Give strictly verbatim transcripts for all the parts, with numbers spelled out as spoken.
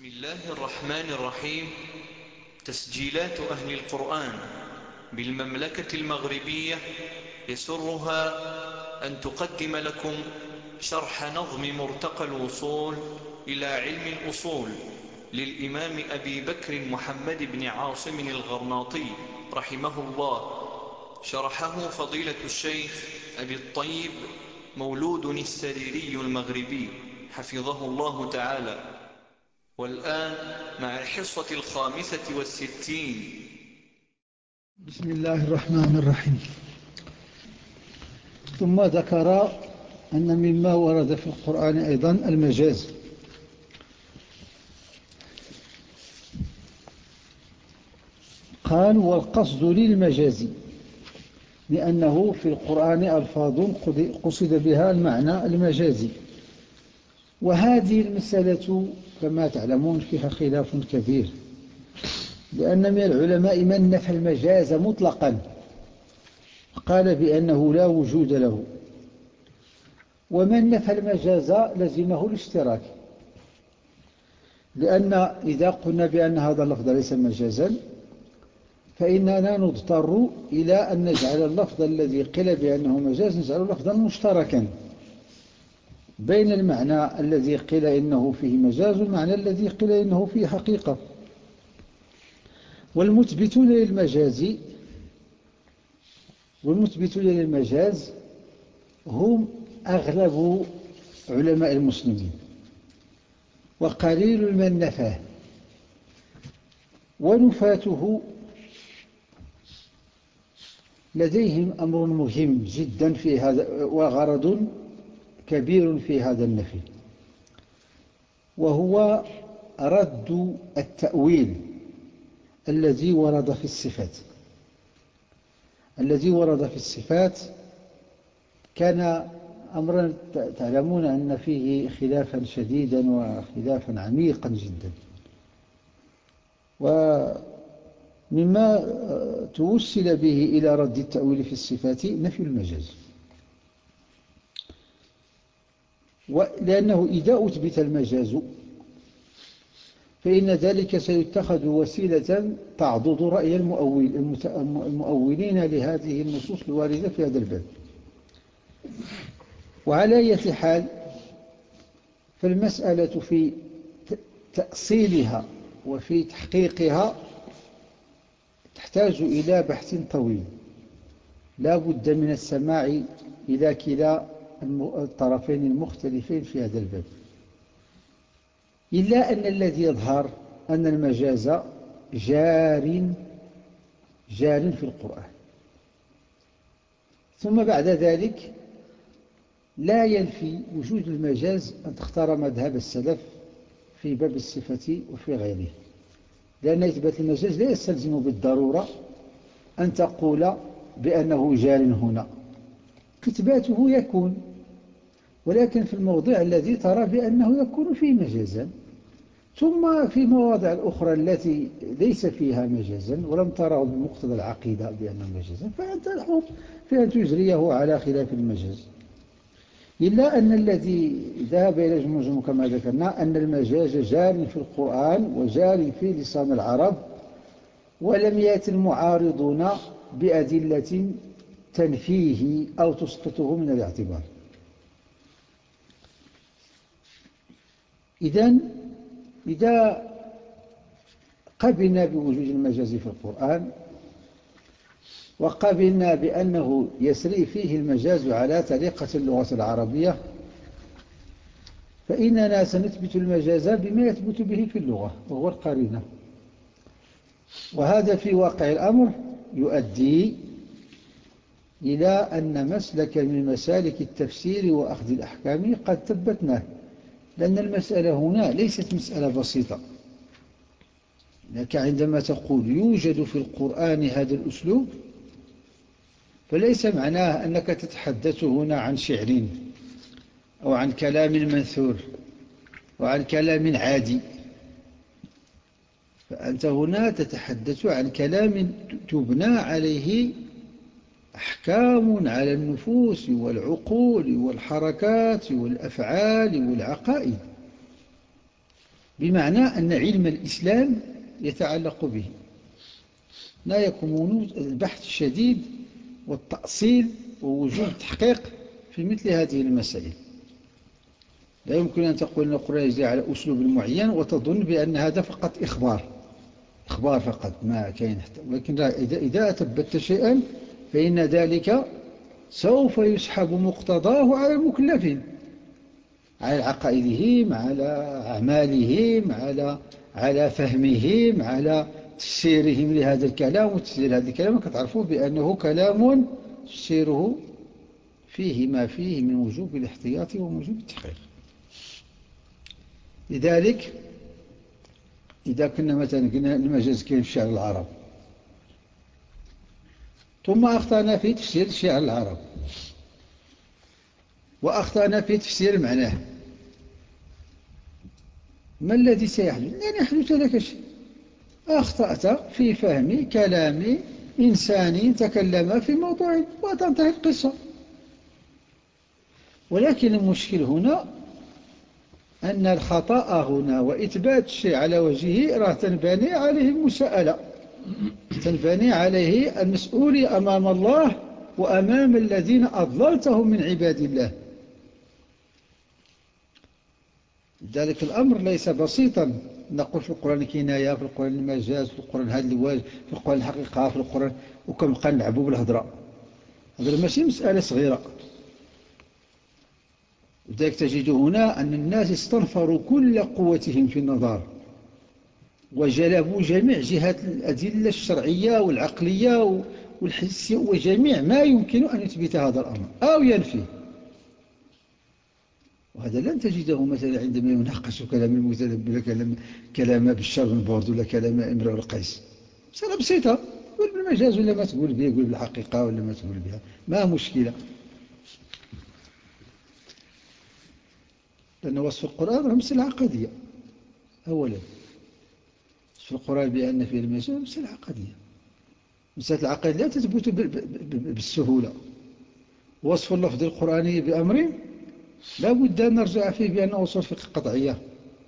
بسم الله الرحمن الرحيم. تسجيلات أهل القرآن بالمملكة المغربية يسرها أن تقدم لكم شرح نظم مرتقى الوصول إلى علم الأصول للإمام أبي بكر محمد بن عاصم الغرناطي رحمه الله. شرحه فضيلة الشيخ أبي الطيب مولود السريري المغربي حفظه الله تعالى. والآن مع الحصة الخامسة والستين. بسم الله الرحمن الرحيم. ثم ذكر أن مما ورد في القرآن أيضا المجاز. قال والقصد للمجاز لأنه في القرآن ألفاظ قصد بها المعنى المجازي، وهذه المسألة كما تعلمون فيها خلاف كبير، لأن من العلماء من نفى المجاز مطلقا قال بأنه لا وجود له، ومن نفى المجاز لزمه الاشتراك، لأن إذا قلنا بأن هذا اللفظ ليس مجازا فإننا نضطر إلى أن نجعل اللفظ الذي قيل بأنه مجاز نجعله لفظا مشتركا بين المعنى الذي قيل إنه فيه مجاز والمعنى الذي قيل إنه فيه حقيقة. والمثبتون للمجاز والمثبتون للمجاز هم أغلب علماء المسلمين، وقليل من نفاه، ونفاته لديهم أمر مهم جدا في هذا وغرض كبير في هذا النفي، وهو رد التأويل الذي ورد في الصفات. الذي ورد في الصفات كان أمرا تعلمون أن فيه خلافا شديدا وخلافا عميقا جدا، ومما توسل به إلى رد التأويل في الصفات نفي المجاز، لأنه إذا أثبت المجاز فإن ذلك سيتخذ وسيلة تعضد رأي المؤول المؤولين لهذه النصوص الواردة في هذا الباب. وعلى أي حال فالمسألة في تأصيلها وفي تحقيقها تحتاج إلى بحث طويل، لا بد من السماع إلى كلا الطرفين المختلفين في هذا الباب، إلا أن الذي يظهر أن المجاز جار جار في القرآن. ثم بعد ذلك لا ينفي وجود المجاز أن تختار مذهب السلف في باب الصفة وفي غيره، لأن إثبات المجاز لا يستلزم بالضرورة أن تقول بأنه جار هنا، إثباته يكون، ولكن في الموضع الذي ترى بأنه يكون فيه مجازا. ثم في مواضع الأخرى التي ليس فيها مجازا ولم تره بمقتضى العقيدة بأنه مجازا فأنت الحر في أن تجريه على خلاف المجاز. إلا أن الذي ذهب إلى جمجم كما ذكرنا أن المجاز جار في القرآن وجار في لسان العرب، ولم يأتي المعارضون بأدلة تنفيه أو تسقطه من الاعتبار. إذن إذا قبلنا بوجود المجاز في القرآن وقبلنا بأنه يسري فيه المجاز على طريقة اللغة العربية، فإننا سنثبت المجاز بما يثبت به في اللغة وهو القرينة. وهذا في واقع الأمر يؤدي إلى أن مسلك من مسالك التفسير وأخذ الأحكام قد ثبتناه، لأن المسألة هنا ليست مسألة بسيطة. لك عندما تقول يوجد في القرآن هذا الأسلوب فليس معناه أنك تتحدث هنا عن شعر أو عن كلام منثور وعن كلام عادي، فأنت هنا تتحدث عن كلام تبنى عليه أحكام على النفوس والعقول والحركات والأفعال والعقائد. بمعنى أن علم الإسلام يتعلق به، لا يكون البحث الشديد والتأصيل ووجود تحقيق في مثل هذه المسائل. لا يمكن أن تقول أن القرآن يجري على أسلوب معين وتظن بأن هذا فقط إخبار إخبار فقط ما كاين حتى. ولكن إذا إذا أثبت شيئا فإن ذلك سوف يسحب مقتضاه على المكلفين، على عقائدهم، على أعمالهم، على على فهمهم، على تفسيرهم لهذا الكلام. وتفسير هذا الكلام كتعرفوا بأنه كلام تفسيره فيه ما فيه من وجوب الاحتياط ووجوب التحقيق. لذلك إذا كنا مثلا قلنا المجاز كاين في شعر العرب، ثم أخطأنا في تفسير شعر العرب وأخطأنا في تفسير معناه، ما الذي سيحدث؟ لن يحدث لك شيء. أخطأت في فهم كلام إنسان تكلم في موضوع وتنتهي القصة. ولكن المشكل هنا أن الخطأ هنا وإثبات الشيء على وجهه راه تنبني عليه المساءلة، تنبني عليه المسؤولية أمام الله وأمام الذين أضللتهم من عباد الله. ذلك الأمر ليس بسيطا نقول في القرآن كناية، في القرآن المجاز، في القرآن هذا الواجب، في القرآن الحقيقة، في القرآن وكنبقى نلعبوا بالهضرة. هذا ماشي مسألة صغيرة. لذلك تجد هنا أن الناس استنفروا كل قوتهم في النظر وجلبوا جميع جهات الأدلة الشرعية والعقلية والحسية وجميع ما يمكن أن يثبت هذا الأمر أو ينفيه. وهذا لن تجده مثلا عندما يناقش كلام المتنبي كلام كلام بشار بن بورد ولا كلام امرؤ القيس. مسألة بسيطة، قول بالمجاز ولا ما تقول به، قول بالحقيقة ولا ما تقول بها، ما مشكلة. لأن وصف القرآن هو مسألة عقدية. أولا وصف القرآن بأن فيه المجاز مسألة عقدية، مسألة العقيدة لا تثبت بالسهولة. وصف اللفظ القرآني بأمر لا بد أن نرجع فيه بأنه أصول فقه قطعية،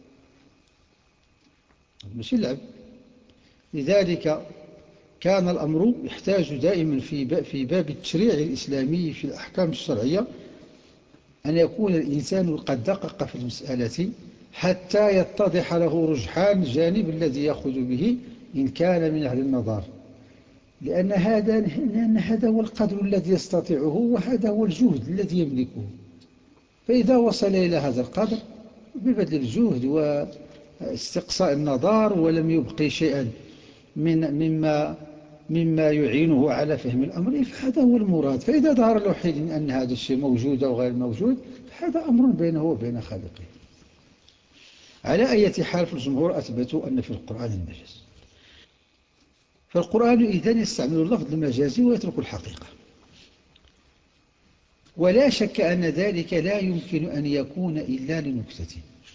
ماشي اللعب. لذلك كان الأمر يحتاج دائما في باب التشريع الإسلامي في الأحكام الشرعية أن يكون الإنسان قد دقق في المسألة حتى يتضح له رجحان الجانب الذي يأخذ به إن كان من أهل النظر، لأن هذا لأن هذا هو القدر الذي يستطيعه وهذا هو الجهد الذي يملكه. فإذا وصل إلى هذا القدر ببذل الجهد واستقصاء النظر ولم يبقي شيئا من مما مما يعينه على فهم الأمر فهذا هو المراد. فإذا ظهر له حين أن هذا الشيء موجود أو غير موجود فهذا أمر بينه وبين خالقه. على أي حال في الجمهور أثبتوا أن في القرآن المجاز. فالقرآن إذن يستعمل اللفظ المجازي ويترك الحقيقة، ولا شك أن ذلك لا يمكن أن يكون إلا لنكتة،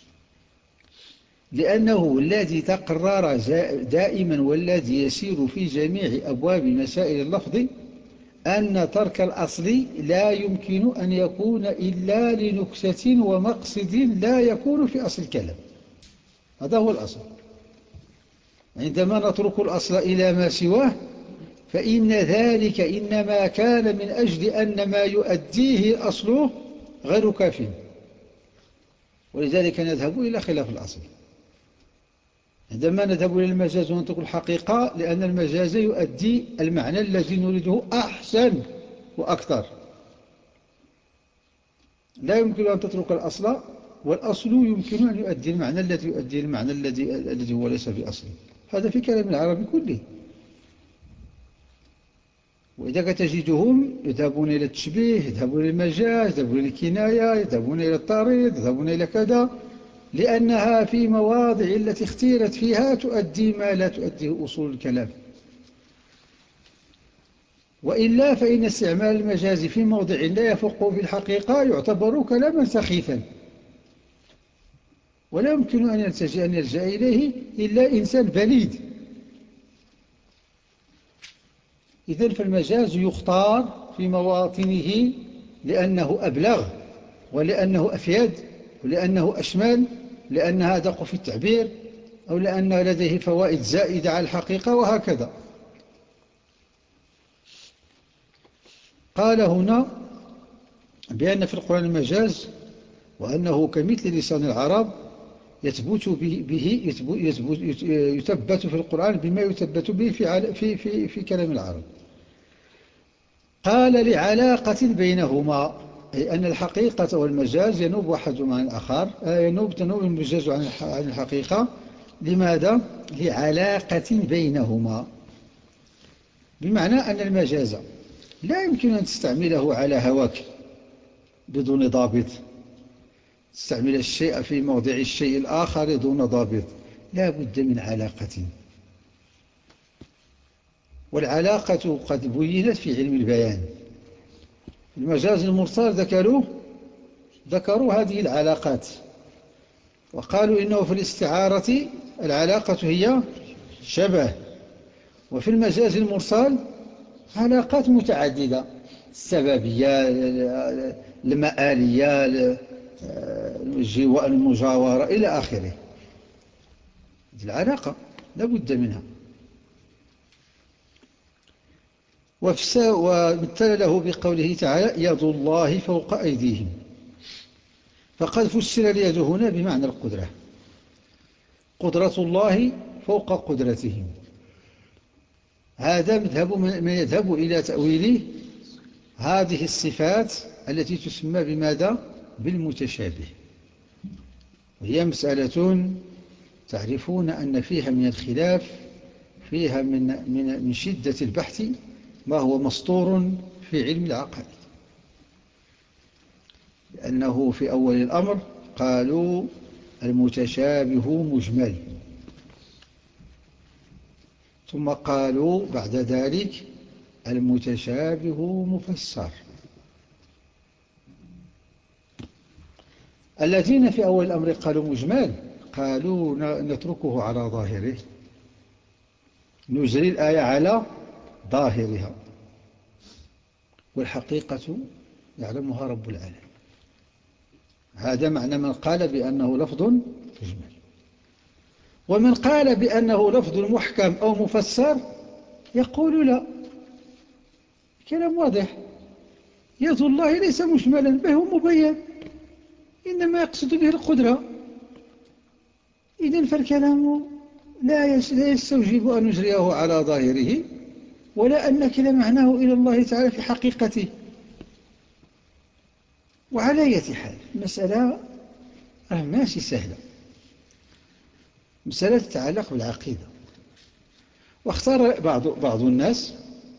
لأنه الذي تقرر دائما والذي يسير في جميع أبواب مسائل اللفظ أن ترك الأصل لا يمكن أن يكون إلا لنكتة ومقصد لا يكون في أصل الكلام. هذا هو الأصل. عندما نترك الأصل إلى ما سواه فإن ذلك إنما كان من أجل أن ما يؤديه الأصل غير كاف، ولذلك نذهب إلى خلاف الأصل. عندما نذهب إلى المجاز ونترك الحقيقة لأن المجاز يؤدي المعنى الذي نريده أحسن وأكثر. لا يمكن أن تترك الأصل والأصل يمكن أن يؤدي المعنى الذي يؤدي المعنى الذي الذي هو ليس بأصل. هذا في كلام العرب كله. وإذا تجدهم يذهبون إلى التشبيه، يذهبون إلى المجاز، يذهبون إلى الكناية، يذهبون إلى التعريض، يذهبون إلى كذا، لأنها في مواضع التي اختيرت فيها تؤدي ما لا تؤديه أصول الكلام. وإلا فإن استعمال المجاز في موضع لا يفقه في الحقيقة يعتبر كلاما سخيفا، ولا يمكن أن يلتجئ أن يلجأ إليه إلا إنسان بليد. إذن فالمجاز يختار في مواطنه لأنه أبلغ ولأنه أفيد ولأنه أشمل، لأنها أدق في التعبير، أو لأن لديه فوائد زائدة على الحقيقة، وهكذا. قال هنا بأن في القرآن المجاز، وأنه كمثل لسان العرب يثبت به, به يثبت, يثبت في القرآن بما يثبت به في, في, في, في كلام العرب. قال لعلاقة بينهما، أي أن الحقيقة والمجاز ينوب أحدهما عن الآخر، ينوب تنوب المجاز عن الحقيقة. لماذا؟ لعلاقة بينهما، بمعنى أن المجاز لا يمكن أن تستعمله على هواك بدون ضابط، تستعمل الشيء في موضع الشيء الآخر دون ضابط، لا بد من علاقة. والعلاقة قد بينت في علم البيان. المجاز المرسل ذكروا ذكروا هذه العلاقات، وقالوا إنه في الاستعارة العلاقة هي شبه، وفي المجاز المرسل علاقات متعددة، السببية، المآلية، المجاورة إلى آخره. العلاقة لا بد منها. ومثل له بقوله تعالى يد الله فوق أيديهم، فقد فسر اليد هنا بمعنى القدرة، قدرة الله فوق قدرتهم. هذا مذهب من يذهب إلى تأويل هذه الصفات التي تسمى بماذا؟ بالمتشابه. وهي مسألة تعرفون أن فيها من الخلاف، فيها من, من, من شدة البحث ما هو مسطور في علم العقائد. لأنه في أول الأمر قالوا المتشابه مجمل، ثم قالوا بعد ذلك المتشابه مفسر. الذين في أول الأمر قالوا مجمل قالوا نتركه على ظاهره، نجري الآية على ظاهرها، والحقيقة يعلمها رب العالمين. هذا معنى من قال بأنه لفظ مجمل. ومن قال بأنه لفظ محكم أو مفسر يقول لا، كلام واضح، يد الله ليس مجملا بل هو مبين، إنما يقصد به القدرة. إذن فالكلام لا يستوجب أن نجريه على ظاهره، ولا أن نكل معناه إلى الله تعالى في حقيقته. وعلى أي حال المسألة ماشي سهلة، مسألة تتعلق بالعقيدة. واختار بعض بعض الناس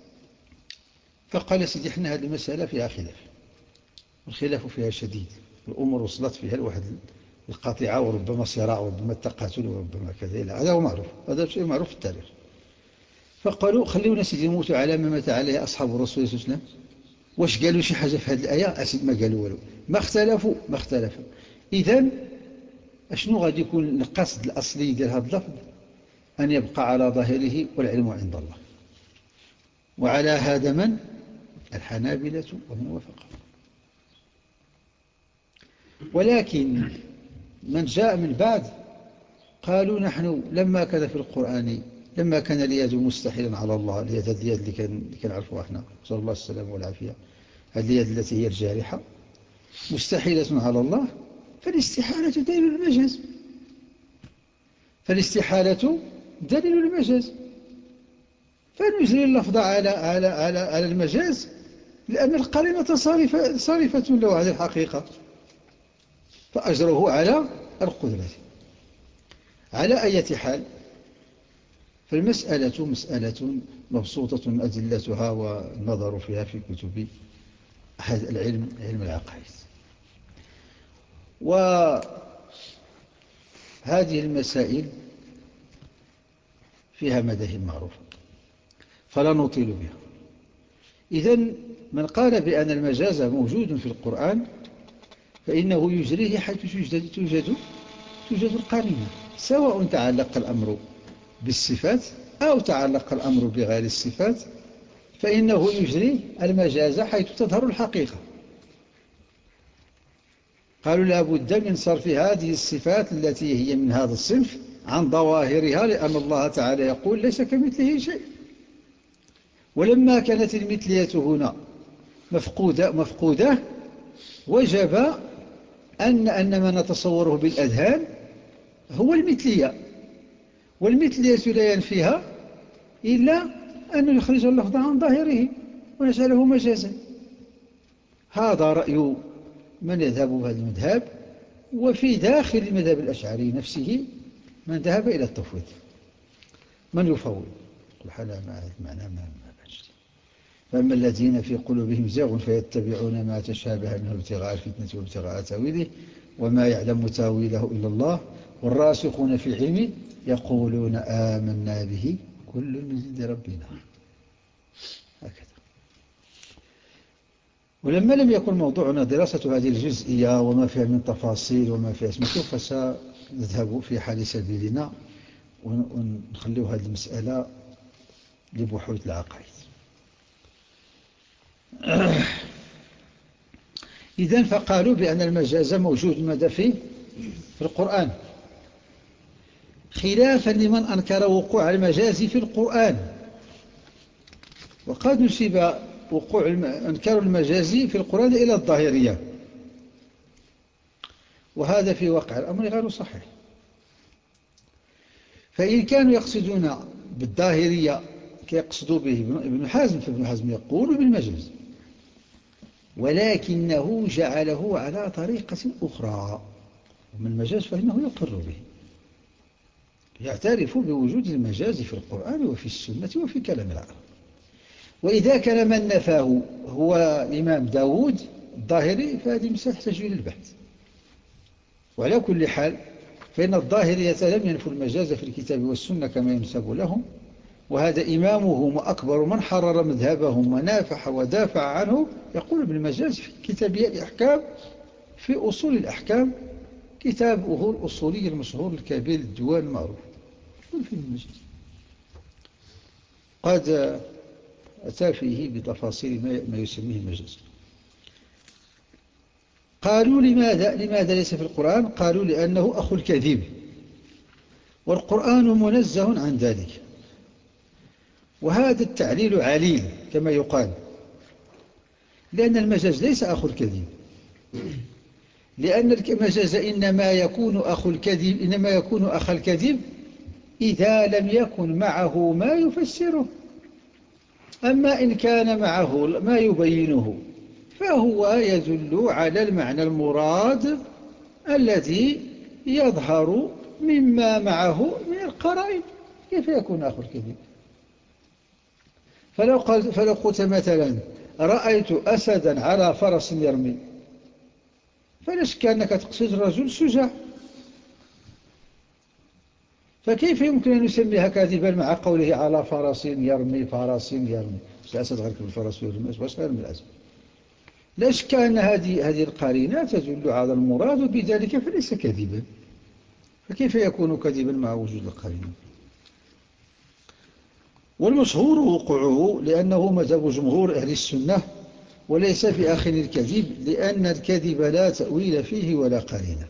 فقال سيدي احنا هذه المسألة فيها خلاف، والخلاف فيها شديد، الأمور وصلت فيها الواحد القاطعة، وربما صراع، وربما التقاتل، وربما كذا. هذا هو معروف، هذا شيء معروف في التاريخ. فقالوا خليونا سيدي نموتوا على ما مات عليه أصحاب الرسول صلى الله عليه وسلم. واش قالوا شي حاجة في هذه الآية؟ أسيد ما قالوا والو، ما اختلفوا ما اختلفوا. إذن أشنو غادي يكون القصد الأصلي ديال هذا اللفظ؟ أن يبقى على ظاهره والعلم عند الله. وعلى هذا من؟ الحنابلة ومن وافقهم. ولكن من جاء من بعد قالوا نحن لما كان في القرآن، لما كان اليد مستحيلا على الله، اليد اليد اللي كان اللي كنعرفوها احنا، نسأل الله السلامة والعافية، هذه اليد التي هي الجارحة مستحيلة على الله، فالاستحالة دليل المجاز، فالاستحالة دليل المجاز، فنجري اللفظ على على على على المجاز، لأن القرينة صارفة صارفة له عن الحقيقة، فأجره على القدرة. على أي حال فالمسألة مسألة مبسوطة أدلتها والنظر فيها في كتب هذا العلم، علم العقائد. وهذه المسائل فيها مذاهب معروفة فلا نطيل بها. إذن من قال بأن المجاز موجود في القرآن فإنه يجريه حيث توجد توجد توجد القرينة، سواء تعلق الأمر بالصفات أو تعلق الأمر بغير الصفات، فإنه يجري المجاز حيث تظهر الحقيقة. قالوا لا بد من صرف هذه الصفات التي هي من هذا الصنف عن ظواهرها، لأن الله تعالى يقول ليس كمثله شيء. ولما كانت المثلية هنا مفقودة, مفقودة وجب أن, أن ما نتصوره بالأذهان هو المثلية، والمثلية لا ينفيها إلا أن يخرج اللفظ عن ظاهره ونجعله مجازا. هذا رأي من يذهب بهذا المذهب. وفي داخل المذهب الأشعري نفسه من ذهب إلى التفويض، من يفوض الحالة مع المعنى ما بجد. فأما الذين في قلوبهم زيغ فيتبعون ما تشابه منه ابتغاء الفتنة وابتغاء تاويله وما يعلم تاويله إلا الله والراسخون في العلم يقولون آمنا به كل من عند ربنا. هكذا. ولما لم يكن موضوعنا دراسة هذه الجزئية وما فيها من تفاصيل وما فيها اسمته، فسنذهب في حال سبيلنا ونخلو هذه المسألة لبحوث العقائد. إذن فقالوا بأن المجاز موجود ماذا فيه في القرآن، خلافا لمن أنكر وقوع المجاز في القرآن. وقد نسب وقوع أنكار المجاز في القرآن إلى الظاهرية، وهذا في واقع الأمر غير صحيح. فإن كانوا يقصدون بالظاهرية كيقصدوا به ابن حزم، فابن حزم يقول بالمجاز، ولكنه جعله على طريقة أخرى. ومن المجاز فإنه يقر به، يعترف بوجود المجاز في القرآن وفي السنة وفي كلام العرب. وإذا كان من نفاه هو الإمام داود الظاهري فهذه مسألة تحتاج إلى البحث. وعلى كل حال فإن الظاهرية لم ينفوا المجاز في الكتاب والسنة كما ينسب لهم، وهذا إمامهم وأكبر من حرر مذهبهم ونافح ودافع عنه يقول بالمجاز في كتابية الأحكام في أصول الأحكام، كتابه الأصولي المشهور الكبير الديوان المعروف في المجاز. قد أتى فيه بتفاصيل ما يسميه المجاز. قالوا لماذا لماذا ليس في القرآن؟ قالوا لأنه أخو الكذب، والقرآن منزه عن ذلك. وهذا التعليل عليل كما يقال، لأن المجاز ليس أخو الكذب، لأن المجاز إنما يكون أخو الكذب إنما يكون أخ الكذب إذا لم يكن معه ما يفسره. أما إن كان معه ما يبينه فهو يدل على المعنى المراد الذي يظهر مما معه من القرائن. كيف يكون أخو الكذب؟ فلو, قال فلو قلت مثلا رأيت أسدا على فرس يرمي، فلا شك أنك تقصد رجل شجاع، فكيف يمكن أن نسميها كاذبا مع قوله على فرس يرمي فرس يرمي؟ الأسد غير الفرس يرمي، باش غير من الأسد. لا شك أن هذه هذه القرينة تدل على المراد، وبذلك فليس كذبا. فكيف يكون كذبا مع وجود القرينة؟ والمشهور وقوعه لأنه مذهب جمهور أهل السنة، وليس في آخر الكذب، لأن الكذب لا تأويل فيه ولا قرينة.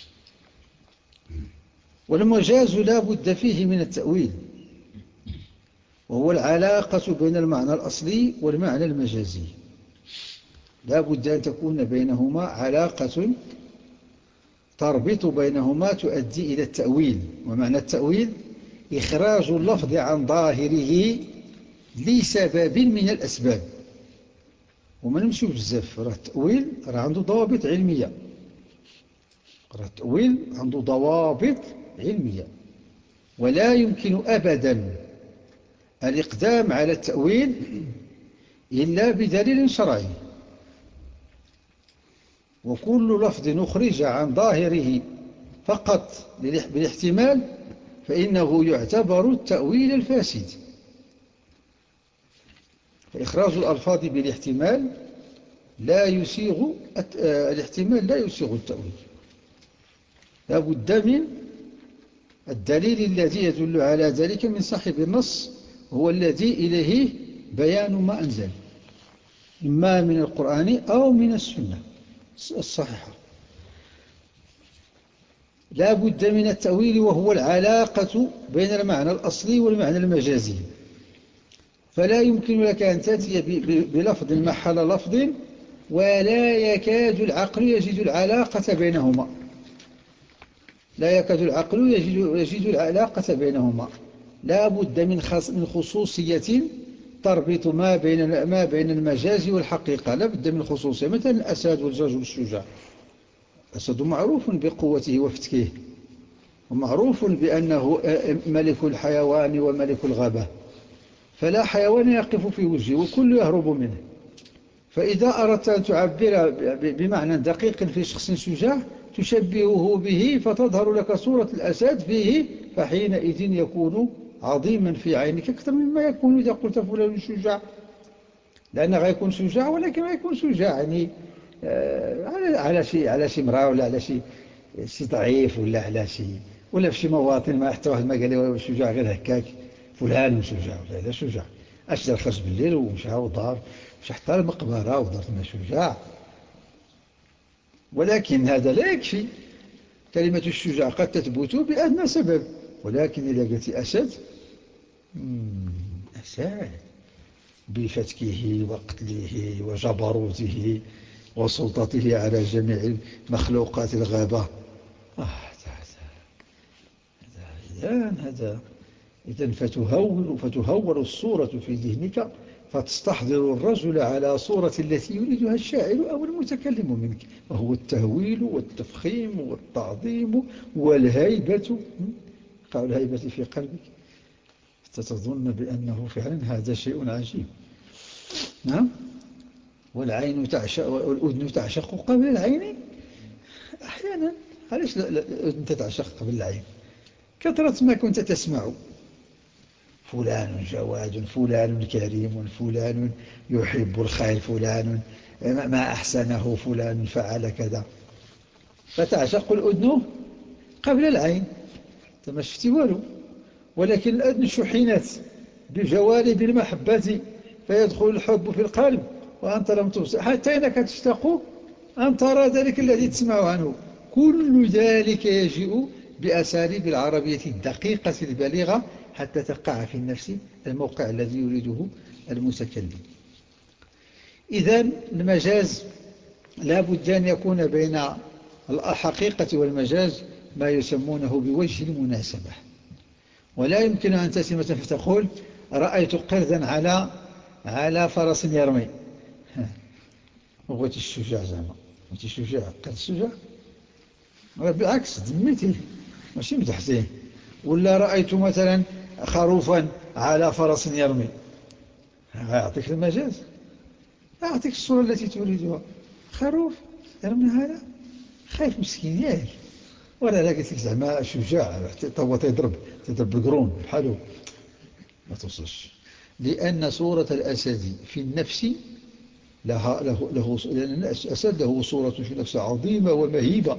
والمجاز لا بد فيه من التأويل، وهو العلاقة بين المعنى الأصلي والمعنى المجازي. لا بد أن تكون بينهما علاقة تربط بينهما تؤدي إلى التأويل. ومعنى التأويل إخراج اللفظ عن ظاهره لسبب من الأسباب. وما نمشيو بزاف، راه التأويل راه عنده ضوابط علمية، راه التأويل عنده ضوابط علمية، ولا يمكن أبدا الإقدام على التأويل إلا بدليل شرعي. وكل لفظ أخرج عن ظاهره فقط بالاحتمال فإنه يعتبر التأويل الفاسد. فإخراج الألفاظ بالاحتمال لا يسيغ الاحتمال لا يسيغ التأويل. لا بد من الدليل الذي يدل على ذلك من صاحب النص، هو الذي إليه بيان ما أنزل، إما من القرآن أو من السنة الصحيحة. لا بد من التأويل، وهو العلاقة بين المعنى الأصلي والمعنى المجازي. فلا يمكن لك أن تأتي بلفظ محل لفظ ولا يكاد العقل يجد العلاقة بينهما، لا يكاد العقل يجد, يجد العلاقة بينهما. لا بد من من خصوصية تربط ما بين ما بين المجاز والحقيقة، لا بد من خصوصية. مثلا الأسد والرجل الشجاع، الأسد معروف بقوته وفتكه، ومعروف بأنه ملك الحيوان وملك الغابة، فلا حيوان يقف في وجهه وكل يهرب منه. فإذا أردت أن تعبر بمعنى دقيق في شخص شجاع تشبهه به فتظهر لك صورة الأسد فيه، فحينئذ يكون عظيما في عينك أكثر مما يكون إذا قلت فلان شجاع، لأنه غيكون شجاع ولكن ما يكون شجاع يعني آه على شيء على شيء مرأة، ولا على شيء شي ضعيف، ولا على شيء، ولا في شي مواطن ما حتى واحد ما قال لي شجاع غير هكاك فلان شجاع، ولا لا شجاع أشجر خرج بالليل ومشى ودار، مشى حتى المقبرة ودار ما شجاع. ولكن هذا لا يكفي، كلمة الشجاع قد تثبت بأدنى سبب، ولكن إذا قلت أسد، أسد بفتكه وقتله وجبروته وسلطته على جميع مخلوقات الغابة. آه هذا هذا إذن فتهور, فتهور الصورة في ذهنك، فتستحضر الرجل على صورة التي يريدها الشاعر أو المتكلم منك، وهو التهويل والتفخيم والتعظيم والهيبة. قال الهيبة في قلبك فتظن بأنه فعلا هذا شيء عجيب. نعم. والعين تعشق والأذن تعشق قبل العين أحيانا. علاش الأذن تعشق قبل العين؟ كثرة ما كنت تسمع فلان جواد، فلان كريم، فلان يحب الخير، فلان ما أحسنه، فلان فعل كذا، فتعشق الأذن قبل العين. ما شفتي والو، ولكن الأذن شحنت بجوانب المحبة فيدخل الحب في القلب وأنت لم تبصر، حتى إنك تشتاق أن ترى ذلك الذي تسمع عنه. كل ذلك يجيء بأساليب العربية الدقيقة البالغة حتى تقع في النفس الموقع الذي يريده المتكلم. إذن المجاز لا بد أن يكون بين الحقيقة والمجاز ما يسمونه بوجه المناسبة. ولا يمكن أن تأتي مثلا فتقول رأيت قردا على على فرس يرمي، وغوتي الشجاع زعما، غوتي الشجاع قرد الشجاع، بالعكس ذميتي ماشي مدحتيه. ولا رأيت مثلا خروفا على فرس يرمي، أعطيك المجاز، أعطيك الصورة التي تريدها. خروف يرمي هذا خايف مسكين ياك، ولا لا قلت لك زعما شجاع تو تضرب تضرب بالقرون بحاله، ما توصلش. لأن صورة الأسد في النفس لها له له لأن الأسد له صورة في النفس عظيمة ومهيبة،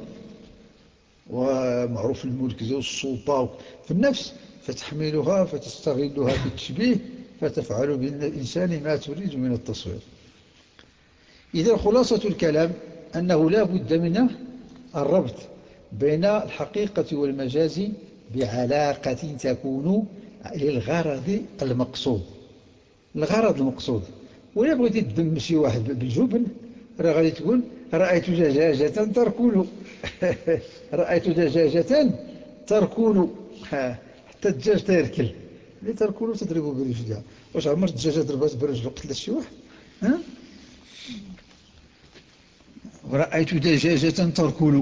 ومعروف الملك والسلطة في النفس، فتحملها فتستغلها في التشبيه فتفعل بالإنسان ما تريد من التصوير. إذا خلاصة الكلام أنه لا بد من الربط بين الحقيقة والمجاز بعلاقة تكون للغرض المقصود. الغرض المقصود، ولا بغيتي تدم شي واحد بالجبن راه غادي تقول رأيت دجاجة تركل رأيت دجاجة تركل، حتى الدجاج تيركل، اللي تركل تضربه برجلها. واش عمرت الدجاجة ضربات برجل قتلت شي واحد؟ ها؟ ورأيت دجاجة تركل،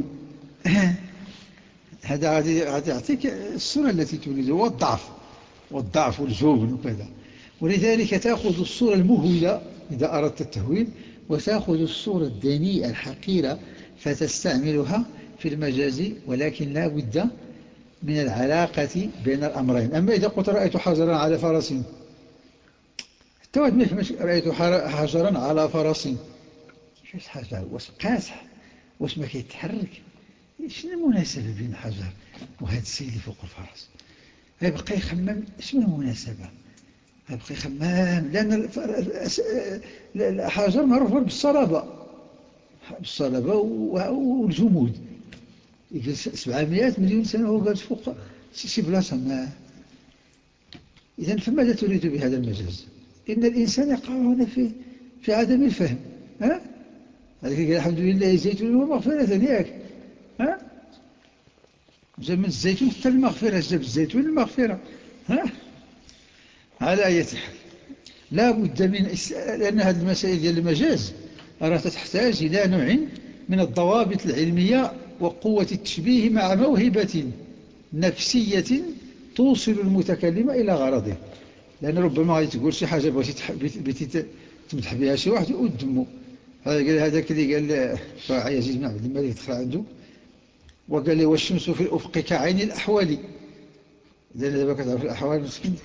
هذا غادي يعطيك الصورة التي تريدها، والضعف والضعف والجبن وكذا. ولذلك تأخذ الصورة المهولة إذا أردت التهويل، وتأخذ الصورة الدنيئة الحقيرة فتستعملها في المجاز، ولكن لا بد من العلاقة بين الأمرين. أما إذا قلت رأيت حجرا على فرس، حتى واحد ما يفهمش رأيت حجرا على فرس، كيفاش حجر؟ واش قاسح؟ واش ما كيتحرك؟ شنو المناسبة بين الحجر وهذا السيد اللي فوق الفرس؟ غيبقى يخمم شنو المناسبة، غيبقى يخمم، لأن الحجر معروف بالصلابة بالصلابة والجمود، يجلس سبعمائة مليون سنة وهو جالس فوق شي بلاصة ما. إذن فماذا تريد بهذا المجاز؟ إن الإنسان يقع هنا في في عدم الفهم. ها؟ هذا قال الحمد لله زيتون ومغفرة ياك. ها؟ جاب من الزيتون حتى المغفرة، جاب الزيتون المغفرة. ها؟ على أي حال لا بد من إس... لأن هذه المسائل ديال المجاز راه تحتاج إلى نوع من الضوابط العلمية وقوة التشبيه مع موهبة نفسية توصل المتكلم إلى غرضه. لأن ربما غادي تقول شي حاجة بغيتي تمدح بها شي واحد يؤد دمه. هذا قال هذاك اللي قال عزيز بن عبد الملك دخل عنده وقال لي والشمس في الأفق كعين الأحوال. إذا دابا كتعرف الأحوال مسكين.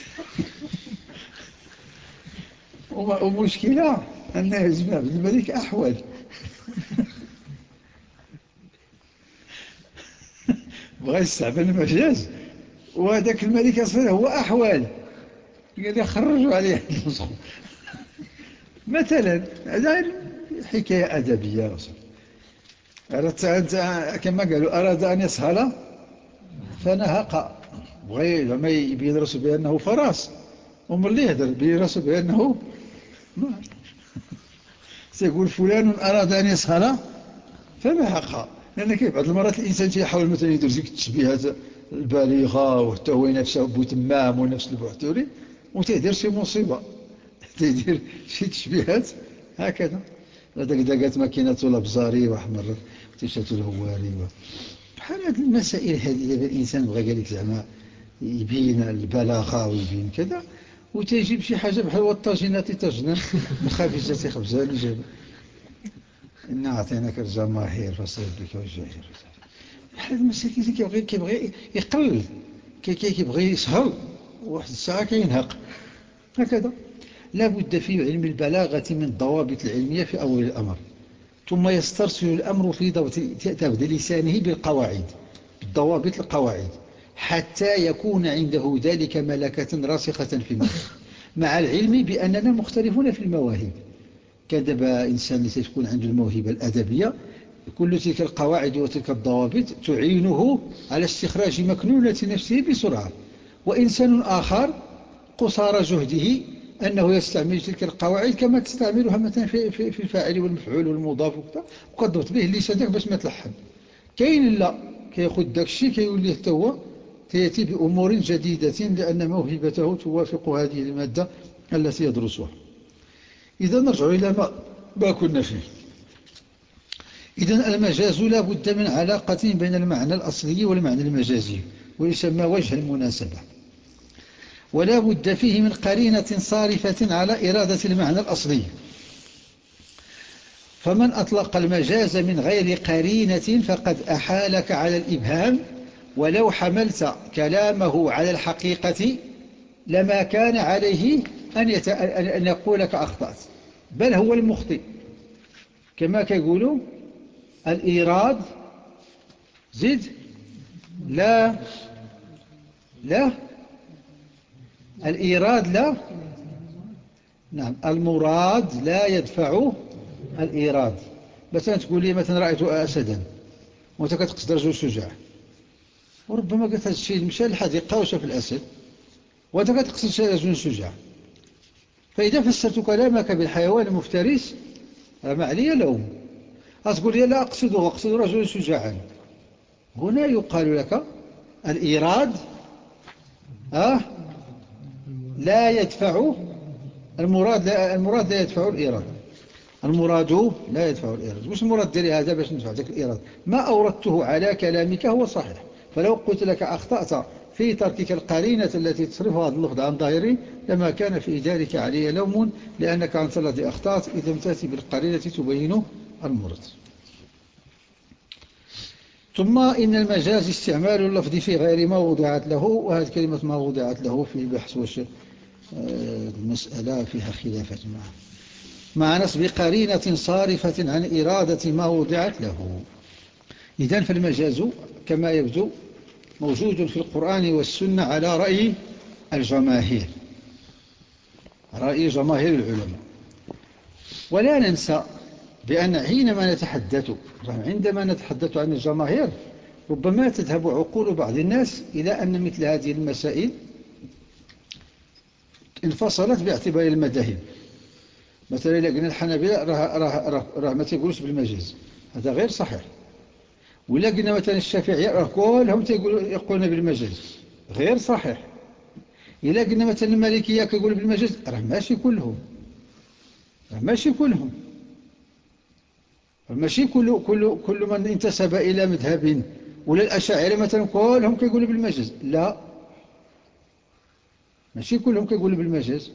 ومشكلة أن عزيز بن عبد الملك أحوال. بغى يستعمل المجاز وهذاك الملك أصلا هو أحوال. قال لي خرجوا عليه النسخة مثلا. هذا حكاية أدبية. أردت أنت كما قالوا أراد أن يسهل فنهق. بغي لما يبين راسه بأنه فراس ومن اللي يهدر يبين راسه بأنه نار. سيقول فلان أراد أن يسهل فنهق. لأن كيف بعض المرات الإنسان يحاول مثلا يدير زيك التشبيهات البالغة وتهوي نفسه بوتمام ونفس البحتوري وتهدر شي مصيبة. تيدير شي تشبيهات هكذا. هذاك داقات ماكينة الأبزاري وحمر تيشات الهواري بحال هذه المسائل هذه. الإنسان بغى قال لك زعما يبين البلاغة ويبين كذا وتيجيب شي حاجة بحال والطاجنات طاجنا الخبيزات خبزان يجيب إنا أعطيناك الجماهير فصير بك والجاهير. بحال المسائل كيبغي كيبغي يقلل كيبغي يسهل واحد الساعة كينهق هكذا. لا بد في علم البلاغة من الضوابط العلمية في أول الأمر، ثم يسترسل الأمر في ضبط لسانه بالقواعد بالضوابط القواعد حتى يكون عنده ذلك ملكة راسخة في المخ، مع العلم بأننا مختلفون في المواهب. كان دابا إنسان اللي تكون عنده الموهبة الأدبية كل تلك القواعد وتلك الضوابط تعينه على استخراج مكنونة نفسه بسرعة. وإنسان آخر قصار جهده أنه يستعمل تلك القواعد كما تستعملها مثلا في, في, في الفاعل والمفعول والمضاف وكذا وقد به لسانك باش ما تلحن. كاين لا كياخذ داك الشيء كيوليه حتى هو تياتي بأمور جديدة لأن موهبته توافق هذه المادة التي يدرسها. إذا نرجع إلى ما, ما كنا فيه. إذا المجاز لا بد من علاقة بين المعنى الأصلي والمعنى المجازي ويسمى وجه المناسبة، ولا بد فيه من قرينة صارفة على إرادة المعنى الأصلي. فمن أطلق المجاز من غير قرينة فقد أحالك على الإبهام، ولو حملت كلامه على الحقيقة لما كان عليه أن, يت... أن يقول لك أخطأت، بل هو المخطئ. كما كيقولوا الإيراد زد لا لا الإيراد لا نعم المراد لا يدفع الإيراد. مثلا تقول لي مثلا رأيت أسدا وانت كتقصد رجل شجاع، وربما قلت هذا الشيء مشى للحديقة وشاف الأسد وانت كتقصد رجل شجاع، فإذا فسرت كلامك بالحيوان المفترس ما علي لوم. أتقول لي لا أقصده أقصد رجل شجاعا، هنا يقال لك الإيراد آه لا يدفع المراد لا المراد لا يدفع الإيراد. المراد لا يدفع الإيراد. وش المراد ديالي هذا باش ندفع ذاك الإيراد؟ ما أوردته على كلامك هو صحيح، فلو قلت لك أخطأت في تركك القرينة التي تصرف هذا اللفظ عن ظاهري لما كان في ذلك علي لوم، لأنك أنت الذي أخطأت إذا لم تأتي بالقرينة تبين المراد. ثم إن المجاز استعمال اللفظ في غير ما وضعت له، وهذه كلمة ما وضعت له في بحث وش المسألة فيها خلافة معه، مع نصب قرينة صارفة عن إرادة ما وضعت له. إذن فالمجاز كما يبدو موجود في القرآن والسنة على رأي الجماهير، رأي جماهير العلماء. ولا ننسى بأن حينما نتحدث عندما نتحدث عن الجماهير ربما تذهب عقول بعض الناس إلى أن مثل هذه المسائل انفصلت باعتبار المذاهب. مثلا إذا قلنا الحنابلة راه, راه, راه, راه ما تيقولوش بالمجاز، هذا غير صحيح. ولا قلنا مثلا الشافعية راه كلهم يقولون بالمجاز، غير صحيح. إلا قلنا مثلا المالكية كيقولوا بالمجاز، راه ماشي كلهم، راه ماشي كلهم، ماشي كل كل كل من انتسب إلى مذهب. ولا الأشاعرة مثلا كلهم كيقولوا بالمجاز، لا، ماشي كلهم كيقولوا بالمجاز.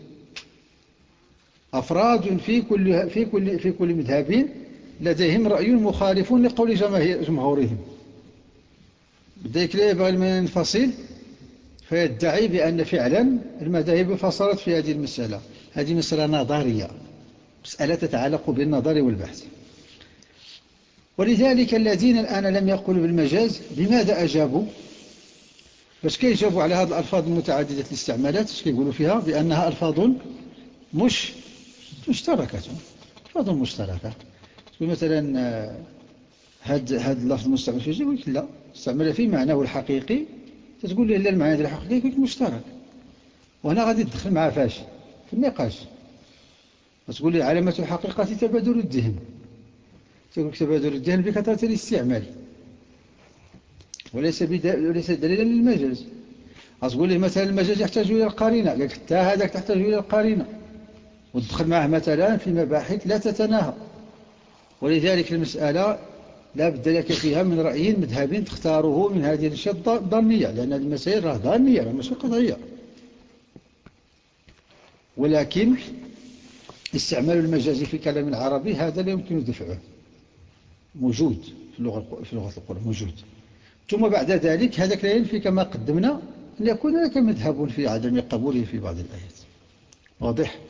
أفراد في كل في كل في كل مذهب لديهم رأي مخالف لقول جمهورهم. بدايك لا يبغى المنفصل فيدعي بأن فعلا المذاهب فصلت في هذه المسألة. هذه مسألة نظرية، مسألة تتعلق بالنظر والبحث. ولذلك الذين الآن لم يقولوا بالمجاز بماذا أجابوا؟ باش كيجابوا على هذه الألفاظ المتعددة الاستعمالات؟ اش كيقولوا فيها؟ بأنها ألفاظ مش مشتركة، ألفاظ مشتركة. تقول مثلا هاد هاد اللفظ المستعمل في يقول لك لا، استعمل في معناه الحقيقي. تقول لي لا، المعنى ديال الحقيقي يقول لك مشترك. وهنا غادي تدخل معاه فاش في النقاش. تقول لي علامة الحقيقة تبادل الذهن. تقول لك تبادل الذهن بكثرة الاستعمال، وليس وليس دليلا للمجاز. تقول لي مثلا المجاز يحتاج إلى القرينة، قال لك حتى هذاك تحتاج إلى القرينة. وتدخل معه مثلا في مباحث لا تتناهى. ولذلك المسألة لا بد لك فيها من رأي مذهبي تختاره من هذه الأشياء الظنية، لأن هذه المسائل راه ظنية، راه ماشي قطعية. ولكن استعمال المجاز في كلام العربي هذا لا يمكن دفعه، موجود في اللغة في لغة القرآن موجود. ثم بعد ذلك هذاك لا ينفي كما قدمنا أن يكون لك مذهب في عدم قبوله في بعض الآيات، واضح،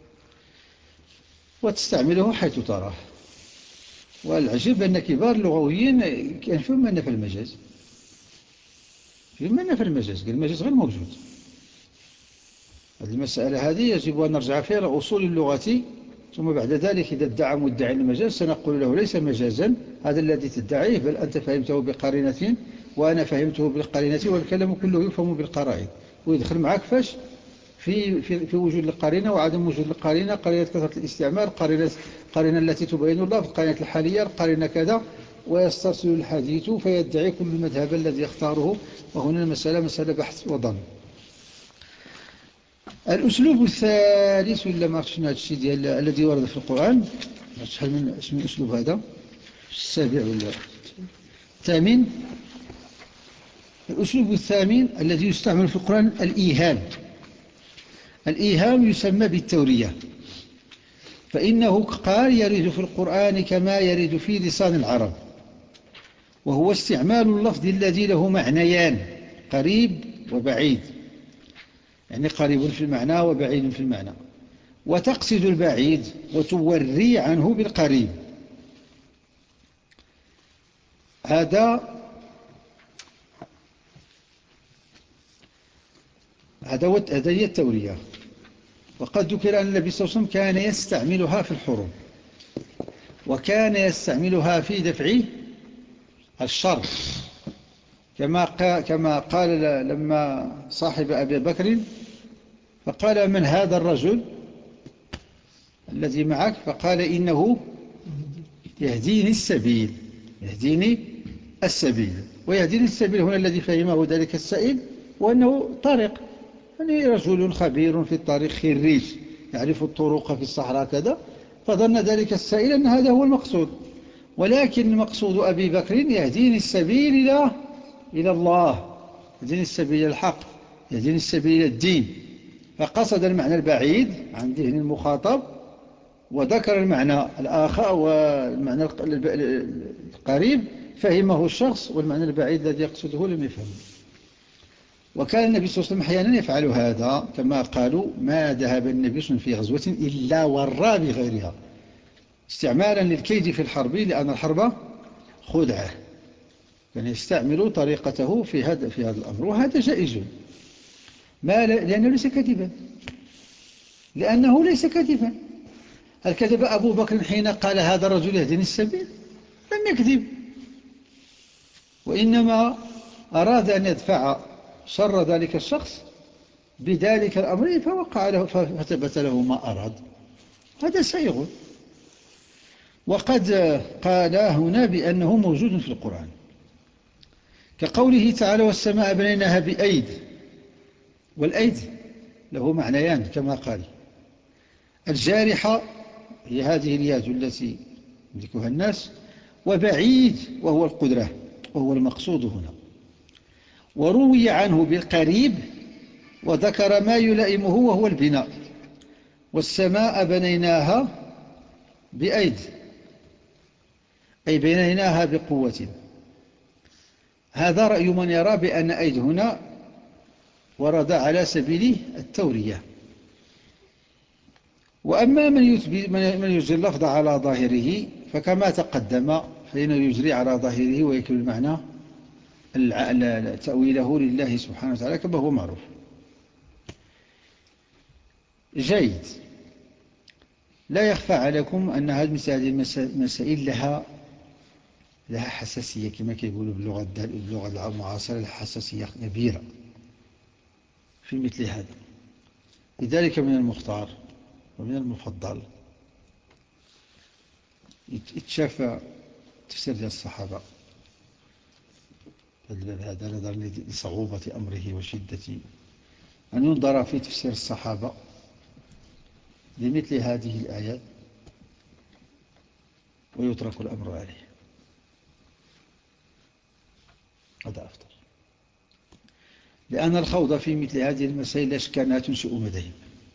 وتستعمله حيث تراه. والعجيب أن كبار اللغويين كان فيهم من نفى المجاز، فيهم من نفى المجاز، قال المجاز غير موجود. هذه المسألة هذه يجب أن نرجع فيها إلى أصول اللغة. ثم بعد ذلك إذا ادعى مدعي المجاز سنقول له ليس مجازا هذا الذي تدعيه، بل أنت فهمته بقرينة وأنا فهمته بالقرينة، والكلام كله يفهم بالقرائن. ويدخل معك فاش في, في, في وجود القرينة وعدم وجود القرينة، قرينة كثرة الاستعمال، قرينة, قرينة التي تبين اللفظ، قرينة الحالية، قرينة كذا، ويسترسل الحديث فيدعي كل المذهب الذي يختاره. وهنا المسألة مسألة بحث وظن. الأسلوب الثالث ولا ما عرفتش هذا الشيء ديال الذي ورد في القرآن، شحال من اسم الأسلوب هذا، السابع ولا الثامن؟ الأسلوب الثامن الذي يستعمل في القرآن الإيهام. الإيهام يسمى بالتورية، فإنه قال يرد في القرآن كما يرد في لسان العرب، وهو استعمال اللفظ الذي له معنيان، قريب وبعيد، يعني قريب في المعنى وبعيد في المعنى، وتقصد البعيد وتوري عنه بالقريب. هذا هذا هذا هي التورية. وقد ذكر أن النبي صلى الله عليه وسلم كان يستعملها في الحروب، وكان يستعملها في دفع الشر، كما كما قال لما صاحب أبي بكر فقال من هذا الرجل الذي معك؟ فقال إنه يهديني السبيل، يهديني السبيل. ويهديني السبيل هنا الذي فهمه ذلك السائل وأنه طريق، يعني رجل خبير في الطريق خريج يعرف الطرق في الصحراء كذا، فظن ذلك السائل أن هذا هو المقصود. ولكن المقصود أبي بكر يهديني السبيل إلى إلى الله، يهديني السبيل إلى الحق، يهديني السبيل إلى الدين. فقصد المعنى البعيد عن ذهن المخاطب، وذكر المعنى الآخر والمعنى القريب فهمه الشخص، والمعنى البعيد الذي يقصده لم يفهمه. وكان النبي صلى الله عليه وسلم أحيانا يفعل هذا، كما قالوا ما ذهب النبي صلى الله عليه وسلم في غزوة إلا ورى بغيرها، استعمالا للكيد في الحرب، لأن الحرب خدعة. كان يستعمل طريقته في هذا في هذا الأمر، وهذا جائز، ما لأنه ليس كذبا، لأنه ليس كذبا. هل كذب أبو بكر حين قال هذا الرجل يهديني السبيل؟ لم يكذب. وإنما أراد أن يدفع شر ذلك الشخص بذلك الأمر فوقع له فثبت له ما أراد. هذا سائغ. وقد قال هنا بأنه موجود في القرآن، كقوله تعالى والسماء بنيناها بأيد. والأيد له معنيان كما قال. الجارحة هي هذه اليد التي يملكها الناس، وبعيد وهو القدرة وهو المقصود هنا. وروي عنه بالقريب وذكر ما يلائمه وهو البناء. والسماء بنيناها بأيد أي بنيناها بقوة. هذا رأي من يرى بأن أيد هنا ورد على سبيل التورية. وأما من من يجري اللفظ على ظاهره فكما تقدم فإنه يجري على ظاهره ويكل المعنى تأويله لله سبحانه وتعالى كما هو معروف. جيد. لا يخفى عليكم أن هذه المسائل لها لها حساسية كما كيقولوا باللغة باللغة المعاصرة، لها حساسية كبيرة في مثل هذا. لذلك من المختار ومن المفضل يتشافى تفسير ديال الصحابة هذا نظرا لصعوبة أمره وشدة أن ينظر في تفسير الصحابة لمثل هذه الآيات ويترك الأمر عليه. هذا أفضل، لأن الخوض في مثل هذه المسائل لا شك أنها تنشئ مذاهب،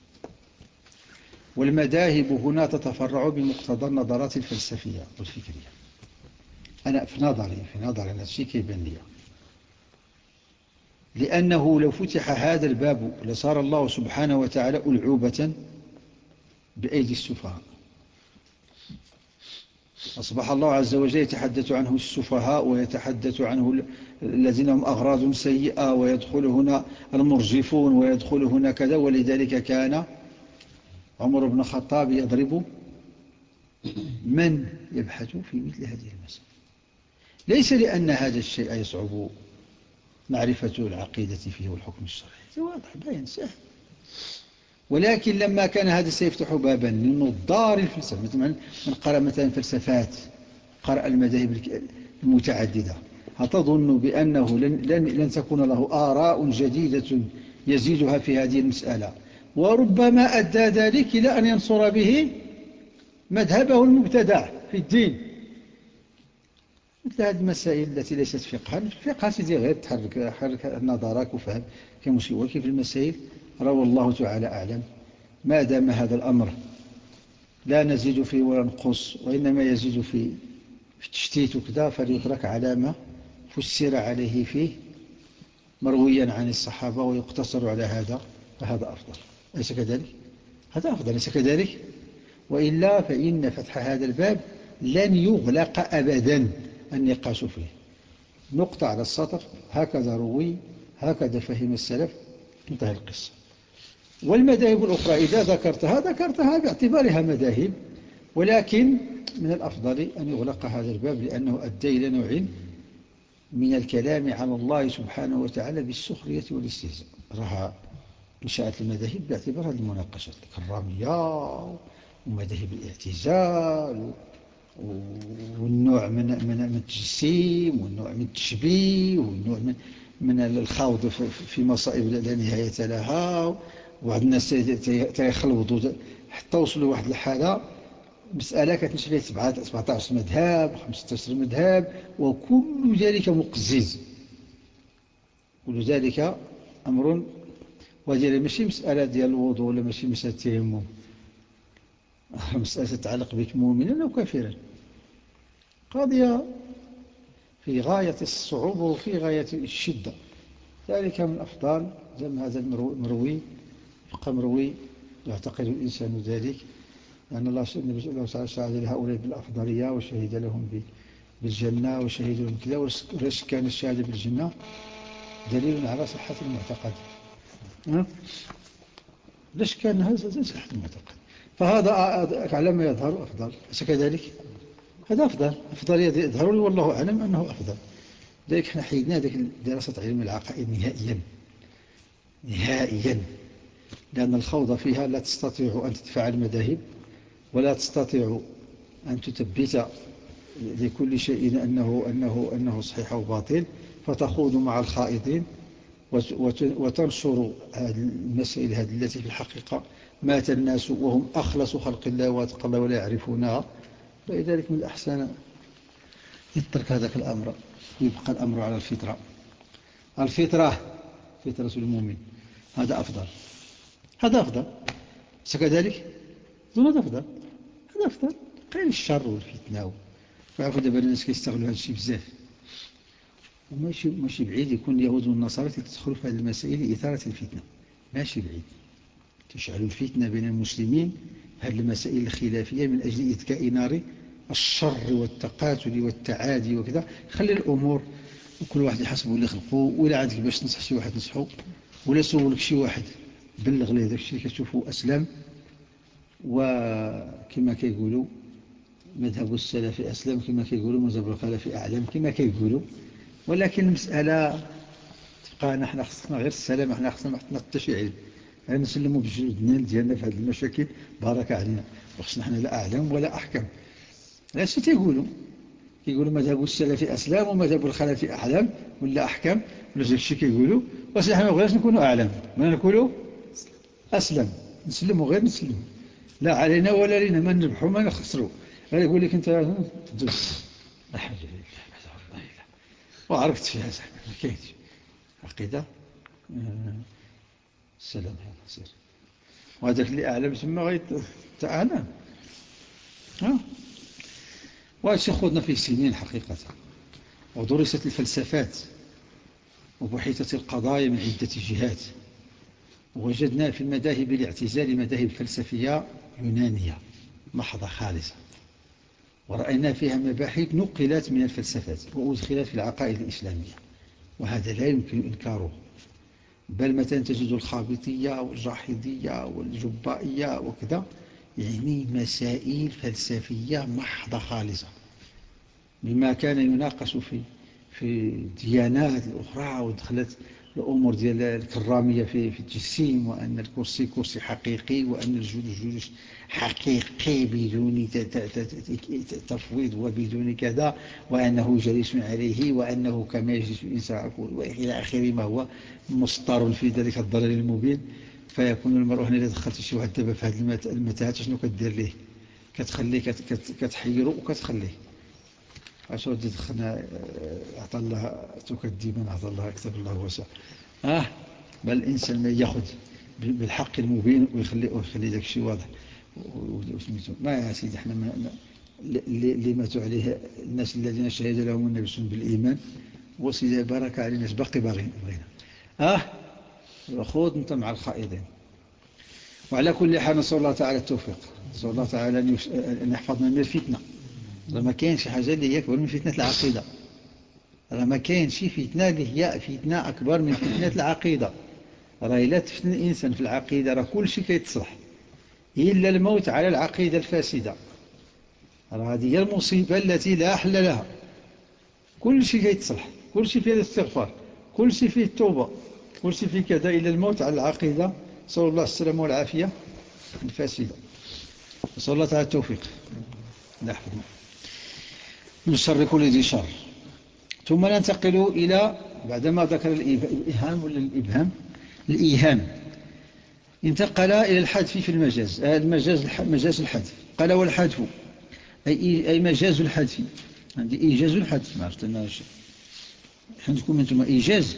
والمذاهب هنا تتفرع بمقتضى النظرات الفلسفية والفكرية. أنا في نظري في نظري أنا الشيء كيبان لي، لأنه لو فتح هذا الباب لصار الله سبحانه وتعالى ألعوبة بأيدي السفهاء. أصبح الله عز وجل يتحدث عنه السفهاء ويتحدث عنه الذين هم أغراض سيئة، ويدخل هنا المرجفون ويدخل هنا كذا. ولذلك كان عمر بن الخطاب يضرب من يبحث في مثل هذه المسائل، ليس لأن هذا الشيء يصعب معرفة العقيدة فيه والحكم الشرعي، واضح باين سهل، ولكن لما كان هذا سيفتح بابا لنظار الفلسفة. مثلا من قرأ مثلا فلسفات، قرأ المذاهب المتعددة، هل تظن بأنه لن, لن, لن تكون له آراء جديدة يزيدها في هذه المسألة، وربما أدى ذلك إلى أن ينصر به مذهبه المبتدع في الدين. مثل هذه المسائل التي ليست فقها، الفقه سيدي غير تحرك حرك نظرك وفهم كمشي، وكيف المسائل روى الله تعالى أعلم. ما دام هذا الأمر لا نزيد فيه ولا نقص، وإنما يزيد في التشتيت وكذا، فليترك على ما فسر عليه فيه مرويا عن الصحابة ويقتصر على هذا، فهذا أفضل. أليس كذلك؟ هذا أفضل، أليس كذلك؟ وإلا فإن فتح هذا الباب لن يغلق أبدا النقاش فيه. نقطة على السطر، هكذا روي، هكذا فهم السلف، انتهى القصة. والمذاهب الأخرى إذا ذكرتها ذكرتها باعتبارها مذاهب، ولكن من الأفضل أن يغلق هذا الباب، لأنه أدى إلى نوع من الكلام على الله سبحانه وتعالى بالسخرية والاستهزاء. رها انشأت المذاهب باعتبار هذه المناقشات الكرامية ومذاهب الاعتزال والنوع من من التجسيم والنوع من التشبيه والنوع من من الخوض في مصائب لا نهاية لها. وبعض الناس تيخلطوا حتى وصلوا واحد الحالة مسألة كتمشي فيها سبعطاش مذهب خمسطاش مذهب، وكل ذلك مقزز، كل ذلك أمر. وهذه ماشي مسألة ديال الوضوء ولا ماشي مسألة التيمم، مسألة تتعلق بك مؤمنا أو كافرا، قضية في غاية الصعوبة وفي غاية الشدة. ذلك من أفضل زم هذا المروي، فقه مروي يعتقد الإنسان ذلك، لأن الله النبي تعالى شهد لهؤلاء بالأفضلية وشهد لهم بالجنة وشهد لهم كذا، وليس كان الشهادة بالجنة دليل على صحة المعتقد. ليش كان هذا صحة المعتقد؟ فهذا على ما يظهر أفضل، أليس كذلك؟ هذا أفضل، أفضل يظهر لي والله أعلم أنه أفضل. لذلك احنا حيدنا ذلك دراسة علم العقائد نهائيا نهائيا، لأن الخوض فيها لا تستطيع أن تدفع المذاهب، ولا تستطيع أن تثبت لكل شيء أنه, أنه, أنه صحيح أو باطل، فتخوض مع الخائضين وتنشر المسائل هذه التي في الحقيقة مات الناس وهم أخلص خلق الله واتقى الله ولا يعرفونها. فلذلك من الأحسن يترك هذاك الأمر ويبقى الأمر على الفطرة. الفطرة فطرة المؤمن، هذا أفضل، هذا أفضل كذلك، هذا أفضل، هذا أفضل غير الشر والفتنة. فعفوا دابا الناس كيستغلوا هذا الشيء بزاف، وماشي ماشي بعيد يكون اليهود والنصارى تدخلوا في هذه المسائل لإثارة الفتنة، ماشي بعيد تشعلوا الفتنة بين المسلمين هذه المسائل الخلافية من أجل إذكاء نار الشر والتقاتل والتعادي وكذا. خلي الأمور وكل واحد يحسبه اللي خلقه، ولا عندك باش تنصح شي واحد نصحه، ولا سولك شي واحد بلغ ليه داك الشيء اللي كتشوفه أسلم. وكما كيقولوا مذهب السلف أسلم، كما كيقولوا مذهب الخلف أعلم، كما كيقولوا. ولكن المسألة تبقى نحن خصنا غير السلام، نحن خصنا ما حطنا حتى شي علم، يعني نسلموا بجهودنا ديالنا في هذه المشاكل بارك علينا، وخصنا نحن لا أعلم ولا أحكم. لا شي تيقولوا كيقولوا مذهب السلف أسلام ومذهب الخلف أعلم ولا أحكم ولا شي شي كيقولوا، بس نحن ما بغيناش نكونوا أعلم، بغينا نكونوا أسلم، نسلموا غير نسلموا، لا علينا ولا لينا، ما نربحوا ما نخسروا. غير يقول لك أنت تدوس لا حاجة لله وعرفت فيها زعما ما كاينش عقيدة السلام هذا سير، وهذاك اللي أعلم ثم غير تعالى ها. وهذا خذنا فيه سنين حقيقة، ودرست الفلسفات وبحثت القضايا من عدة جهات، ووجدنا في المذاهب الاعتزال مذاهب فلسفية يونانية محضة خالصة، ورأينا فيها مباحث نقلت من الفلسفات وأدخلت في العقائد الإسلامية، وهذا لا يمكن إنكاره. بل مثلا تجد الخابطية والجاحظية والجبائية وكذا، يعني مسائل فلسفية محضة خالصة، مما كان يناقش في في الديانات الأخرى، ودخلت الأمور ديال الكرامية في في التجسيم، وأن الكرسي كرسي حقيقي، وأن الجلوس جلوس حقيقي بدون تفويض وبدون كذا، وأنه جليس عليه، وأنه كما يجلس الإنسان وإلى آخره، ما هو مصدر في ذلك الضلال المبين. فيكون المرء هنا إذا دخلت شي واحد دابا في هذه المتاهات شنو كدير ليه؟ كتخليه كتحيره وكتخليه عشان تدخلنا أعطى الله تكذبا أعطى الله أكتب الله وسع. آه بل الإنسان ما يأخذ بالحق المبين ويخلي ويخلي ذاك الشيء واضح. ما يا سيدي احنا ما اللي ماتوا عليه الناس الذين شهد لهم النبي صلى الله عليه وسلم بالإيمان، وسيدي بارك على الناس باقي باغين بغينا آه خذ أنت مع الخائضين. وعلى كل حال نسأل الله تعالى التوفيق، نسأل الله تعالى أن يحفظنا من الفتنة. راه ما كاينش حاجة اللي هي أكبر من فتنة العقيدة، راه ما كاينش فتنة اللي هي فتنة أكبر من فتنة العقيدة. راه إلا تفتن الإنسان في العقيدة راه كل شيء كيتصلح إلا الموت على العقيدة الفاسدة. راه هذه هي المصيبة التي لا حل لها. كل شيء كيتصلح، كل شيء فيه الاستغفار، كل شيء فيه التوبة، كل شيء فيه كذا، إلا الموت على العقيدة صلى الله السلامة والعافية الفاسدة. نسأل الله تعالى التوفيق لا حفظنا من شر كل ذي شر. ثم ننتقل إلى بعدما ذكر الإيهام ولا الإبهام الإيهام، انتقل إلى الحذف في المجاز. المجاز مجاز الحذف قال والحذف أي, أي مجاز الحذف. عندي إيجاز الحذف ما عرفت أنا شيء عندكم أنتم إيجاز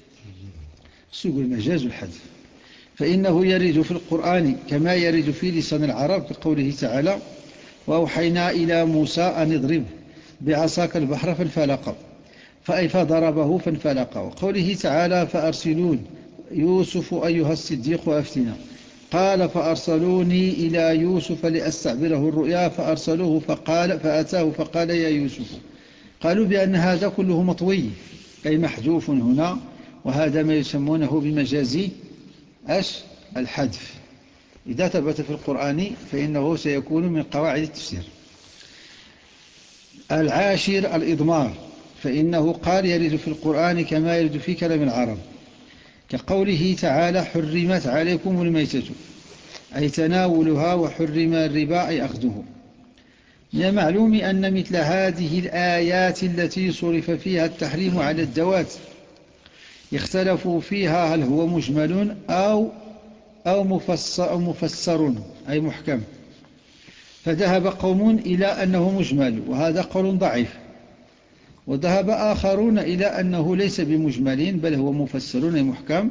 سيقول مجاز الحذف. فإنه يرد في القرآن كما يرد في لسان العرب كقوله تعالى وأوحينا إلى موسى أن اضرب بعصاك البحر فانفلق فأي فضربه فانفلق. وقوله تعالى فأرسلون يوسف أيها الصديق أفتنا قال فأرسلوني إلى يوسف لأستعبره الرؤيا فأرسلوه فقال فأتاه فقال يا يوسف. قالوا بأن هذا كله مطوي أي محذوف هنا، وهذا ما يسمونه بمجاز أش الحذف. إذا ثبت في القرآن فإنه سيكون من قواعد التفسير. العاشر الإضمار فإنه قال يرد في القرآن كما يرد في كلام العرب، كقوله تعالى حرمت عليكم الميتة أي تناولها، وحرم الربا أي أخذه. من المعلوم أن مثل هذه الآيات التي صرف فيها التحريم على الذوات يختلفوا فيها هل هو مجمل أو أو مفسر, أو مفسر أي محكم، فذهب قوم إلى أنه مجمل وهذا قول ضعيف، وذهب آخرون إلى أنه ليس بمجمل بل هو مفسر أي محكم،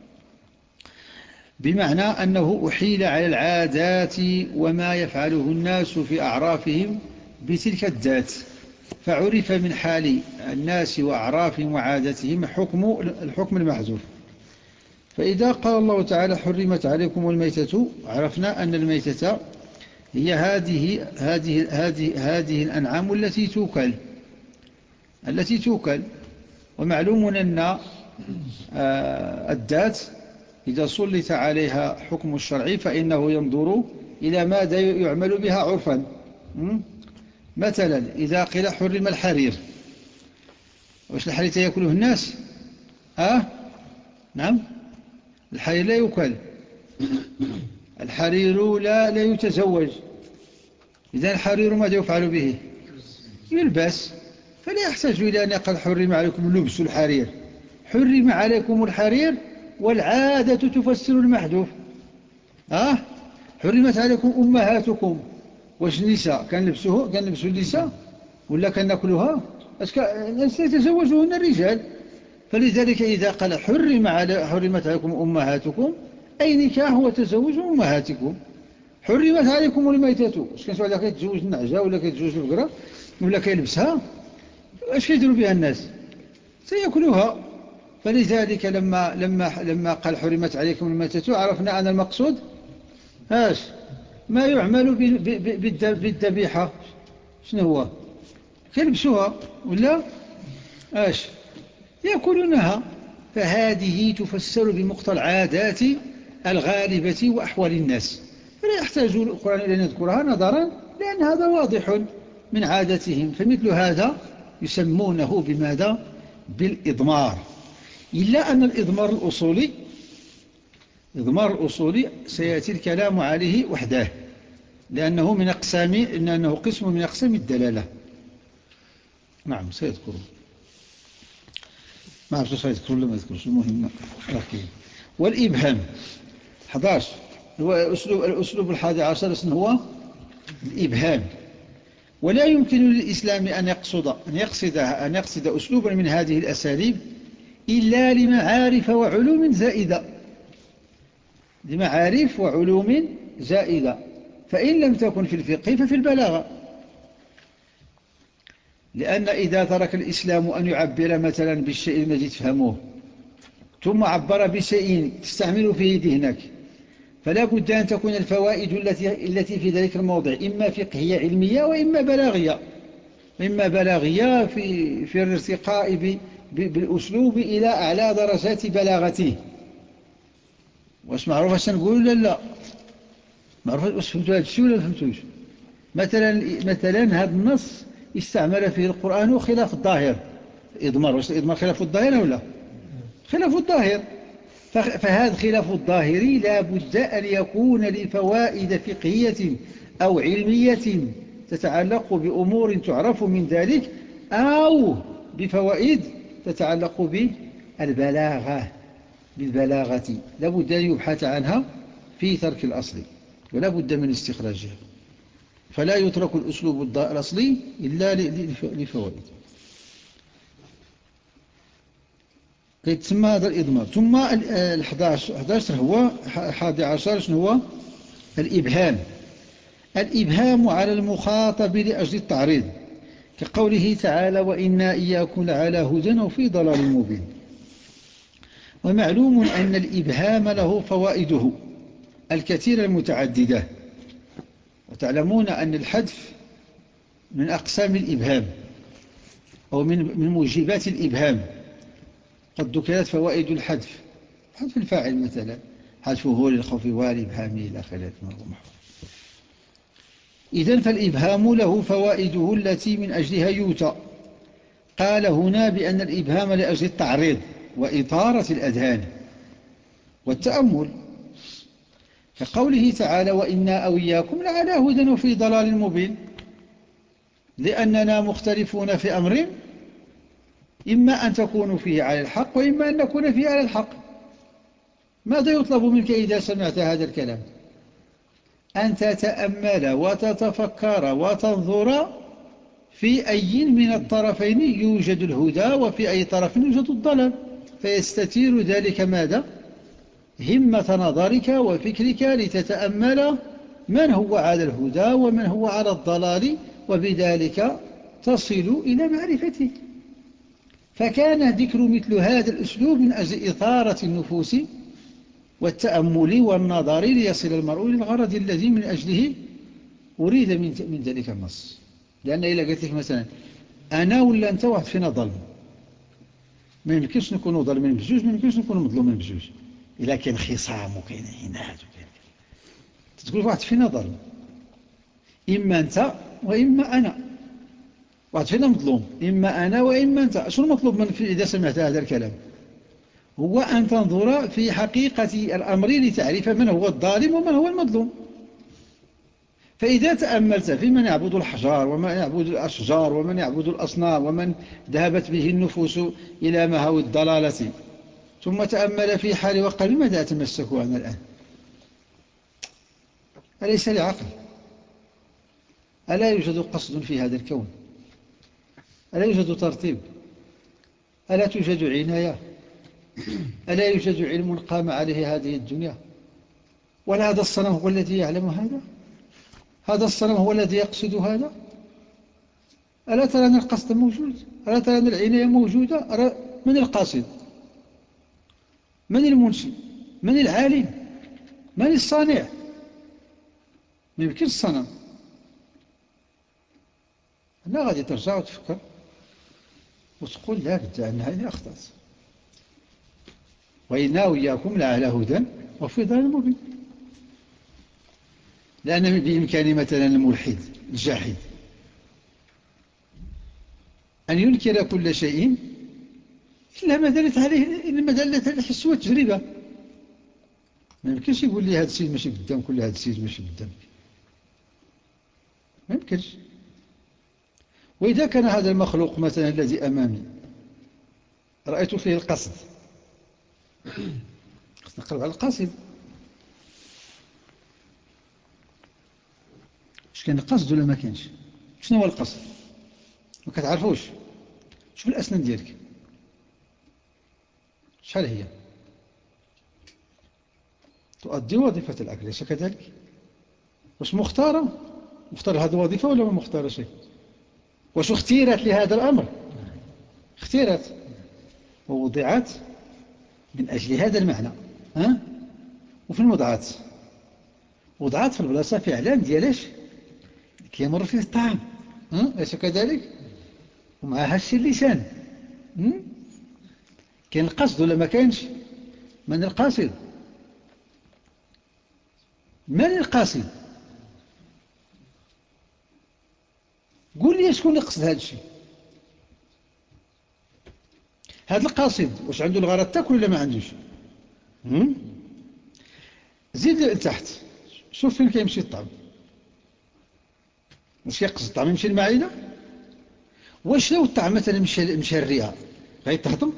بمعنى أنه أحيل على العادات وما يفعله الناس في أعرافهم بتلك الذات، فعرف من حال الناس وأعرافهم وعادتهم حكم الحكم المحذوف. فإذا قال الله تعالى حرمت عليكم الميتة، عرفنا أن الميتة هي هذه هذه هذه هذه الأنعام التي توكل التي توكل ومعلوم أن الذات إذا سلط عليها حكم الشرع فإنه ينظر إلى ماذا يعمل بها عرفا. مثلا إذا قيل حرم الحرير، وش الحرير يأكله الناس؟ أه؟ نعم، الحرير لا يؤكل، الحرير لا, لا يتزوج، إذا الحرير ماذا يفعل به؟ يلبس، فلا يحتاج إلى أن يقال حرم عليكم لبس الحرير، حرم عليكم الحرير والعادة تفسر المحذوف. أه؟ حرمت عليكم أمهاتكم، واش النساء كان لبسوه كان لبسوا النساء ولا كان ناكلوها؟ الناس يتزوجون الرجال، فلذلك إذا قال حرم على حرمت عليكم أمهاتكم أي نكاح وتزوج أمهاتكم. حرمت عليكم الميتة، اش كان سؤال كيتزوج النعجة ولا كيتزوج البقرة ولا كيلبسها، اش كيديروا بها الناس؟ سيأكلوها. فلذلك لما لما لما قال حرمت عليكم الميتة عرفنا أن المقصود ايش؟ ما يعمل بالذبيحة. شنو هو؟ كيلبسوها ولا ايش؟ يأكلونها. فهذه تفسر بمقتضى العادات الغالبة وأحوال الناس، فلا يحتاج القرآن إلى أن يذكرها نظرا لأن هذا واضح من عادتهم. فمثل هذا يسمونه بماذا؟ بالإضمار. إلا أن الإضمار الأصولي إضمار الأصولي سيأتي الكلام عليه وحده، لأنه من أقسام لأنه قسم من أقسام الدلالة. نعم سيذكره، ما أعرف سيذكر ولا ما يذكرش، المهم أكيد. والإبهام أحد عشر هو أسلوب الأسلوب الحادي عشر هو الإبهام. ولا يمكن للإسلام أن يقصد أن يقصد أن يقصد أسلوبا من هذه الأساليب إلا لمعارف وعلوم زائدة لمعارف وعلوم زائدة فإن لم تكن في الفقه ففي البلاغة. لأن إذا ترك الإسلام أن يعبر مثلا بالشيء الذي تفهموه ثم عبر بشيء تستعمل فيه ذهنك، فلا بد أن تكون الفوائد التي التي في ذلك الموضع إما فقهية علمية وإما بلاغية، إما بلاغية في في الارتقاء بالأسلوب إلى أعلى درجات بلاغته. واش معروف اش نقول ولا لا؟ معروف واش فهمتوا هذا الشيء ولا ما فهمتوش؟ مثلا مثلا هذا النص استعمل فيه القرآن خلاف الظاهر. إضمار، واش الإضمار خلاف الظاهر ولا خلاف الظاهر؟ فهذا خلاف الظاهري لا بد أن يكون لفوائد فقهية أو علمية تتعلق بأمور تعرف من ذلك، أو بفوائد تتعلق بالبلاغة بالبلاغة لا بد أن يبحث عنها في ترك الأصل ولا بد من استخراجها. فلا يترك الأسلوب الأصلي إلا لفوائد. يتسمى هذا الإضمار. ثم الحداشر هو الحادي عشر شنو هو؟ الإبهام. الإبهام على المخاطب لأجل التعريض، كقوله تعالى وإنا إياكم لعلى هدى وفي ضلال مبين. ومعلوم أن الإبهام له فوائده الكثيرة المتعددة، وتعلمون أن الحذف من أقسام الإبهام أو من من موجبات الإبهام. قد ذكرت فوائد الحذف، حذف الفاعل مثلا، حذفه للخوف والإبهام إلى آخره. إذن فالإبهام له فوائده التي من أجلها يؤتى، قال هنا بأن الإبهام لأجل التعريض وإثارة الأذهان والتأمل، كقوله تعالى وإنا أو إياكم لعلى هدى وفي ضلال مبين، لأننا مختلفون في أمر إما أن تكونوا فيه على الحق وإما أن نكون فيه على الحق. ماذا يطلب منك إذا سمعت هذا الكلام؟ أن تتأمل وتتفكر وتنظر في أي من الطرفين يوجد الهدى وفي أي طرف يوجد الضلال، فيستثير ذلك ماذا؟ همة نظرك وفكرك لتتأمل من هو على الهدى ومن هو على الضلال، وبذلك تصل إلى معرفته. فكان ذكر مثل هذا الأسلوب من أجل إثارة النفوس والتأمل والنظر ليصل المرء إلى الغرض الذي من أجله أريد من ذلك النص. لأن إذا قلت لك مثلا أنا ولا أنت واحد فينا ظلم، ما يمكنش نكونوا ظالمين بجوج، ما يمكنش نكونوا مظلومين بجوج. إلا كان خصام وكاين عناد وكاين تقول واحد فينا ظلم، إما أنت وإما أنا، واحد فينا مظلوم إما أنا وإما أنت. شو المطلوب منك إذا سمعت هذا الكلام؟ هو أن تنظر في حقيقة الأمر لتعرف من هو الظالم ومن هو المظلوم. فإذا تأملت في من يعبد الحجار ومن يعبد الأشجار ومن يعبد الأصنام ومن ذهبت به النفوس إلى مهاوي الضلالة، ثم تأمل في حال وقل بماذا أتمسك أنا الآن؟ أليس لعقل؟ ألا يوجد قصد في هذا الكون؟ ألا يوجد ترتيب؟ ألا توجد عناية؟ ألا يوجد علم قام عليه هذه الدنيا؟ ولا هذا الصنم هو الذي يعلم هذا؟ هذا الصنم هو الذي يقصد هذا؟ ألا ترى أن القصد موجود؟ ألا ترى أن العناية موجودة؟ ألا من القاصد؟ من المنشئ؟ من العالم؟ من الصانع؟ ما يمكن الصنم. لا، غادي ترجع وتفكر وتقول لا بد أن هذه أخطأت، وإنا وإياكم لعلى هدى وفي ضلال مبين. لأن بإمكان مثلا الملحد الجاحد أن ينكر كل شيء إلا ما دلت عليه إلا دلت على الحس والتجربة. ما يمكنش يقول لي هذا السيد ماشي قدام، كل هذا السيد ماشي قدام، ما يمكنش. وإذا كان هذا المخلوق مثلا الذي أمامي رأيت فيه القصد، نقرب على القصد، اش كان القصد ولا ما كانش؟ شنو هو القصد؟ ما كتعرفوش؟ شوف الأسنان ديالك شحال هي؟ تؤدي وظيفة الأكل، ليس كذلك؟ واش مختارة؟ مختار هذه الوظيفة ولا ما مختارة شيء؟ واش اختيرت لهذا الأمر؟ اختيرت ووضعت من أجل هذا المعنى، ها؟ وفي الموضعات وضعت في البلاصة فعلا ديالاش كيمر فيه الطعام، ها؟ ليس كذلك؟ ومعها هش اللسان، كاين القصد ولا ما كاينش؟ من القاصد؟ من القاصد؟ قول لي شكون اللي قصد هذا الشيء؟ هذا القاصد واش عنده الغرض تاكل ولا ما عندوش؟ زيد لتحت شوف فين كيمشي الطعام. واش كيقصد الطعام يمشي للمعده؟ واش لو الطعام مثلا مشى مشى الرئه غيتهضم؟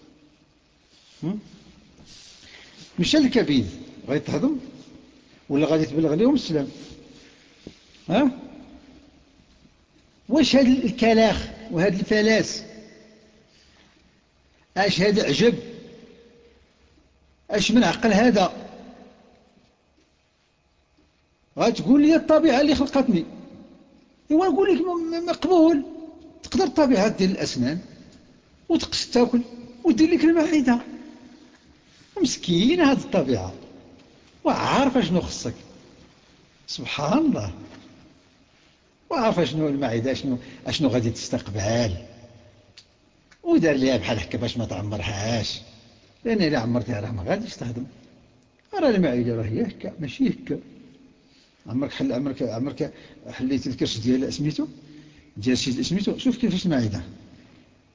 مشى الكبد غيتهضم ولا غادي تبلغ لهم السلام؟ ها؟ واش هاد الكلاخ وهاد الفلاس اش هذا عجب؟ اش من عقل هذا؟ غتقول لي الطبيعة اللي خلقتني، ايوا نقول لك مقبول. تقدر الطبيعة ديال الأسنان وتقصد تاكل ودير لك المعدة. مسكين هذه الطبيعة وعارفة شنو خصك، سبحان الله، وعارفة شنو المعدة شنو اشنو غادي تستقبل، ودار ليها بحال هكا باش ما تعمرهاش، لأن إذا عمرتها راه ما غاديش تهضم. راه المعدة راه هي هكا ماشي هكا. عمرك حل عمرك عمرك حليت الكرش ديال سميتو ديال شي سميتو، شوف كيفاش المعدة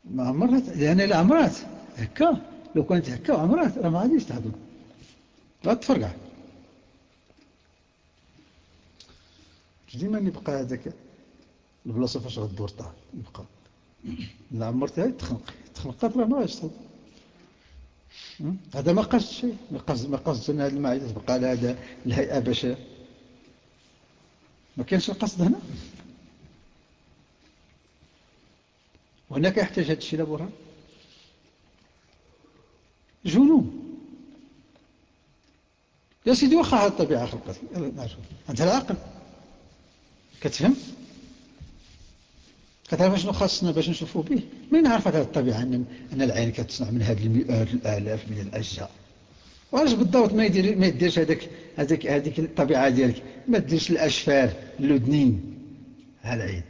ما عمرت، لأن العمرات هكا لو كانت هكا وعمرات راه ما غاديش تهضم، غتفرقع. ديما يبقى هذاك البلاصة فاش غدور طال يبقى. إلا عمرتها تخنق تخنقات راه ما غاديش تهضم. هذا ما قصد شيء، ما قصد ما قصد أن هذه المعدة تبقى على هذا الهيئة باش ما كانش القصد هنا. وهناك يحتاج هذا الشيء لبرهان. جنون يا سيدي، واخا هذه الطبيعة خلقت أنت العقل كتفهم، كتعرف شنو خاصنا باش نشوفوا به. من عرفت هذه الطبيعة أن أن العين كتصنع من هذه المئات الآلاف من الأجزاء، واش بالضبط ما يدير ما يديرش هذاك هذيك هذيك الطبيعة ديالك، ما تديرش الأشفار اللدنين ها العين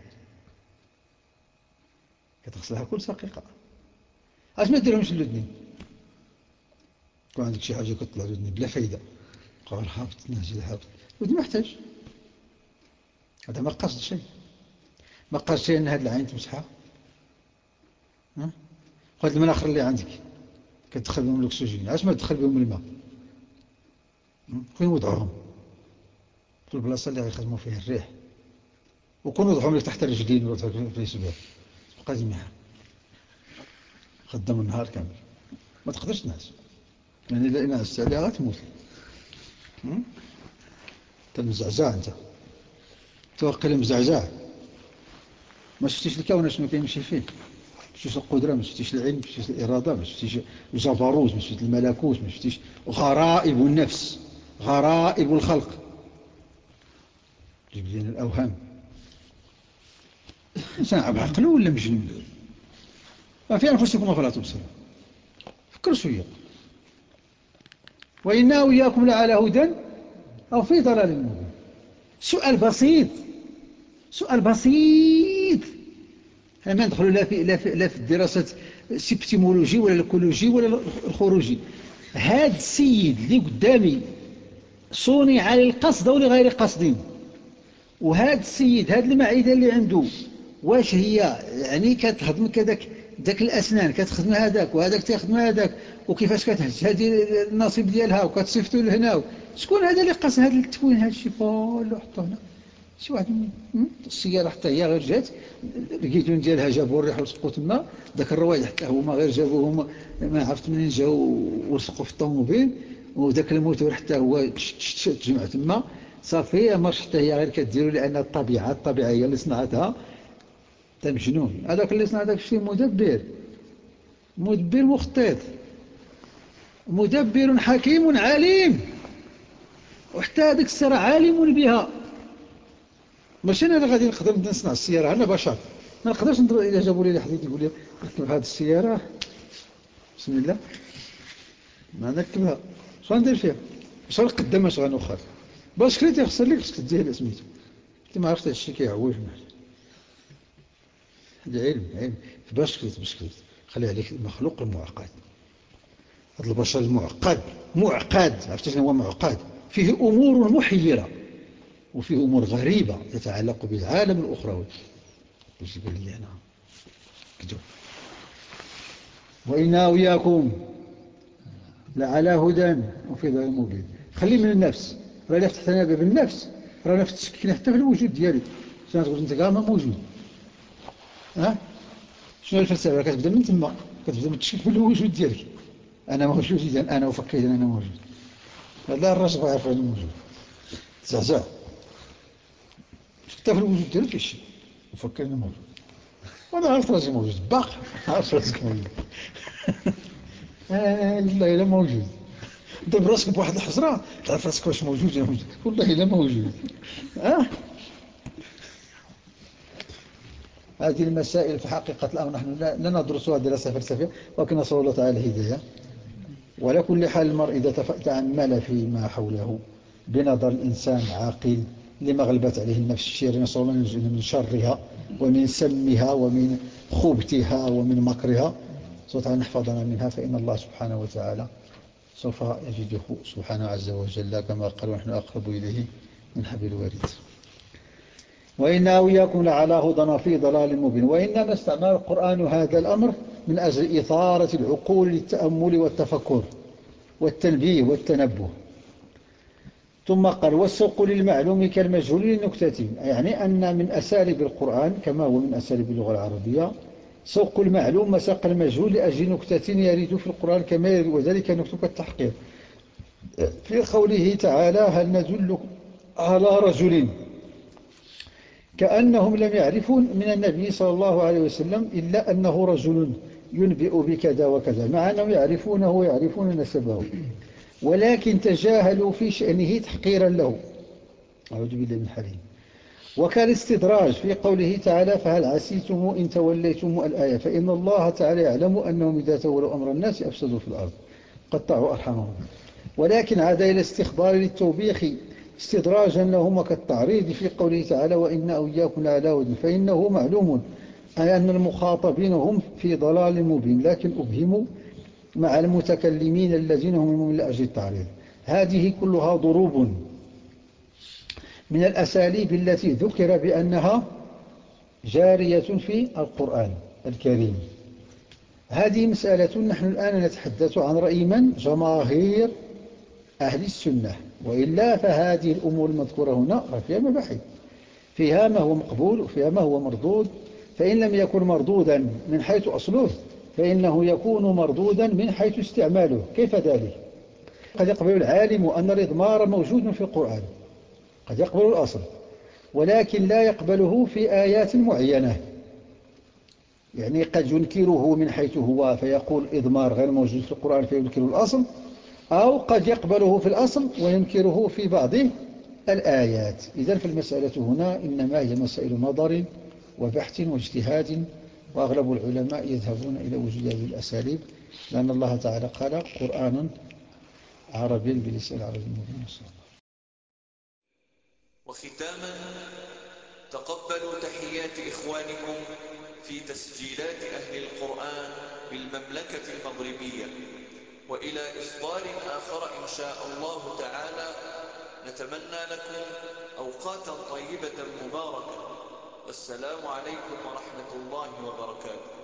كتغسلها كل دقيقة. اش ما ديرهمش اللدنين، كون عندك شي حاجة كتطلع لدني بلا فايدة قال هابط نازل هابط، ودي ما يحتاج. هذا ما قصد شيء، ما قصد شيء أن هذه العين تمسحها. هذا المناخر اللي عندك كتدخل بهم الأكسجين، علاش ما تدخل بهم الماء؟ فين وضعهم؟ في البلاصة اللي غيخدموا فيها الريح، وكون وضعهم لك تحت الرجلين ولا في الاسبوع تبقى جميعها خدام النهار كامل، ما تقدرش تنعس، يعني إلا نعست عليها غتموت. انت مزعزع، انت توقع مزعزع، ما شفتيش الكون شنو كيمشي فيه، ما شفتيش القدرة، ما شفتيش العلم، ما شفتيش الإرادة، ما شفتيش الجبروت، ما شفتيش الملكوت، ما شفتيش غرائب النفس، غرائب الخلق. جيب لنا الأوهام. إنسان بعقله ولا مجنون؟ في أنفسكم أفلا تبصرون. فكروا شوية. وإنا وإياكم لعلى هدى أو في ضلال مبين. سؤال بسيط، سؤال بسيط. احنا ما ندخلوا لا في لا في لا في الدراسة السيبتيمولوجي ولا الكولوجي ولا الخروجي. هاد السيد اللي قدامي صنع للقصد أو لغير قصد، وهذا السيد هذه المعدة اللي عنده واش هي يعني كتهضم كذاك ذاك الأسنان كتخدم هذاك وهذاك تخدم هذاك، وكيفاش كتهز هذه النصيب ديالها وكتصيفطوا لهنا. شكون هذا اللي قاس هذا التكوين هذا الشيء كله حطوه هنا؟ شي واحد السيارة حتى هي غير جات الكيتون ديالها جابوا الريح ولصقوا تما، ذاك الرواد حتى هما غير جابوه هما ما عرفت منين جاو ولصقوا في الطوموبيل، وذاك الموتور حتى هو تجمع تما صافي. ماش حتى هي غير كديروا لأن الطبيعة الطبيعة هي اللي صنعتها. انت مجنون. هذاك اللي صنع داك الشيء مدبر، مدبر مخطط، مدبر حكيم عليم، وحتى هذيك السيارة عالم بها. ماشي انا اللي غادي نقدر نصنع السيارة، انا بشر ما نقدرش نضرب. اذا جابوا لي حديد يقول لي ركب هذه السيارة بسم الله ما نركبها، شنو ندير فيها؟ واش غنقدم اش غنوخر؟ باش كريتي يخسر لك خصك تديها سميتو. انت ما عرفت هذا الشيء كيعوج معك. هذا علم، علم في باش كريت باش كريت خلي عليك المخلوق المعقد. هذا البشر المعقد معقد، عرفت شنو هو معقد؟ فيه امور محيرة وفيه امور غريبة تتعلق بالعالم الاخروي. باش يقول لي انا كذب. وإنا وإياكم لعلى هدى وفي ضلال مبين. خلي من النفس، راه اللي فتحنا باب النفس راه نفس تشككنا حتى في الوجود ديالي. شنو تقول انت كاع ما موجود؟ ها شنو الفلسفه؟ كتبدا من تما، كتبدا من التشكيك في الوجود ديالك. انا موجود، اذا انا افكر اذا انا موجود. لا الراجل يعرف انه موجود زعزع حتى في الوجود ديالك كاين شيء افكر انه موجود. وانا عرفت راسي موجود باقي عرفت راسك موجود. آه والله الا موجود. ضرب راسك بواحد الحجرة تعرف راسك واش موجود ولا موجود. والله الا موجود. اه هذه المسائل في حقيقة الأمر نحن لا ندرسها دراسة فلسفية، ولكن نسأل الله تعالى الهداية. وعلى كل حال المرء إذا تأمل فيما حوله بنظر الإنسان عاقل لما غلبت عليه النفس الشريرة، نسأل الله أن من شرها ومن سمها ومن خبثها ومن مكرها، سوف نحفظنا منها، فإن الله سبحانه وتعالى سوف يجده سبحانه عز وجل كما قال ونحن أقرب إليه من حبل الوريد. وإنا وإياكم لعلى هدى في ضلال مبين. وإنما استعمل القرآن هذا الأمر من أجل إثارة العقول للتأمل والتفكر والتنبيه والتنبه. ثم قال والسوق للمعلوم كالمجهول للنكتة، يعني أن من أساليب القرآن كما هو من أساليب اللغة العربية سوق المعلوم مساق المجهول لأجل نكتة يريد في القرآن كما يريد، وذلك نكتة التحقيق في قوله تعالى هل ندل على رجل، كأنهم لم يعرفوا من النبي صلى الله عليه وسلم إلا أنه رجل ينبئ بكذا وكذا، مع أنهم يعرفونه ويعرفون نسبه، ولكن تجاهلوا في شأنه تحقيرا له. أعوذ بالله من الحليم. وكان استدراج في قوله تعالى فهل عسيتم إن توليتم الآية، فإن الله تعالى يعلم أنهم إذا تولوا أمر الناس أفسدوا في الأرض قطعوا أرحامهم، ولكن عاد إلى استخبار للتوبيخ استدراجا لهم كالتعريض في قوله تعالى وإن أوياكم على هدى، فإنه معلوم أي أن المخاطبين هم في ضلال مبين، لكن أبهموا مع المتكلمين الذين هم من أجل التعريض. هذه كلها ضروب من الأساليب التي ذكر بأنها جارية في القرآن الكريم. هذه مسألة نحن الآن نتحدث عن رأي من؟ جماهير أهل السنة، وإلا فهذه الأمور المذكورة هنا فيها مباحث، فيها ما هو مقبول وفيها ما هو مردود، فإن لم يكن مردودا من حيث أصله فإنه يكون مردودا من حيث استعماله. كيف ذلك؟ قد يقبل العالم أن الإضمار موجود في القرآن، قد يقبل الأصل، ولكن لا يقبله في آيات معينة، يعني قد ينكره من حيث هو فيقول إضمار غير موجود في القرآن فينكر الأصل، أو قد يقبله في الأصل وينكره في بعض الآيات. إذن فالمسألة هنا إنما هي مسائل نظر وبحث واجتهاد، وأغلب العلماء يذهبون إلى وجود هذه الأساليب، لأن الله تعالى قال قرآن عربي بلسان عربي مبين. وختاما تقبلوا تحيات إخوانكم في تسجيلات أهل القرآن بالمملكة المغربية، وإلى إصدار آخر إن شاء الله تعالى نتمنى لكم أوقاتا طيبة مباركة، والسلام عليكم ورحمة الله وبركاته.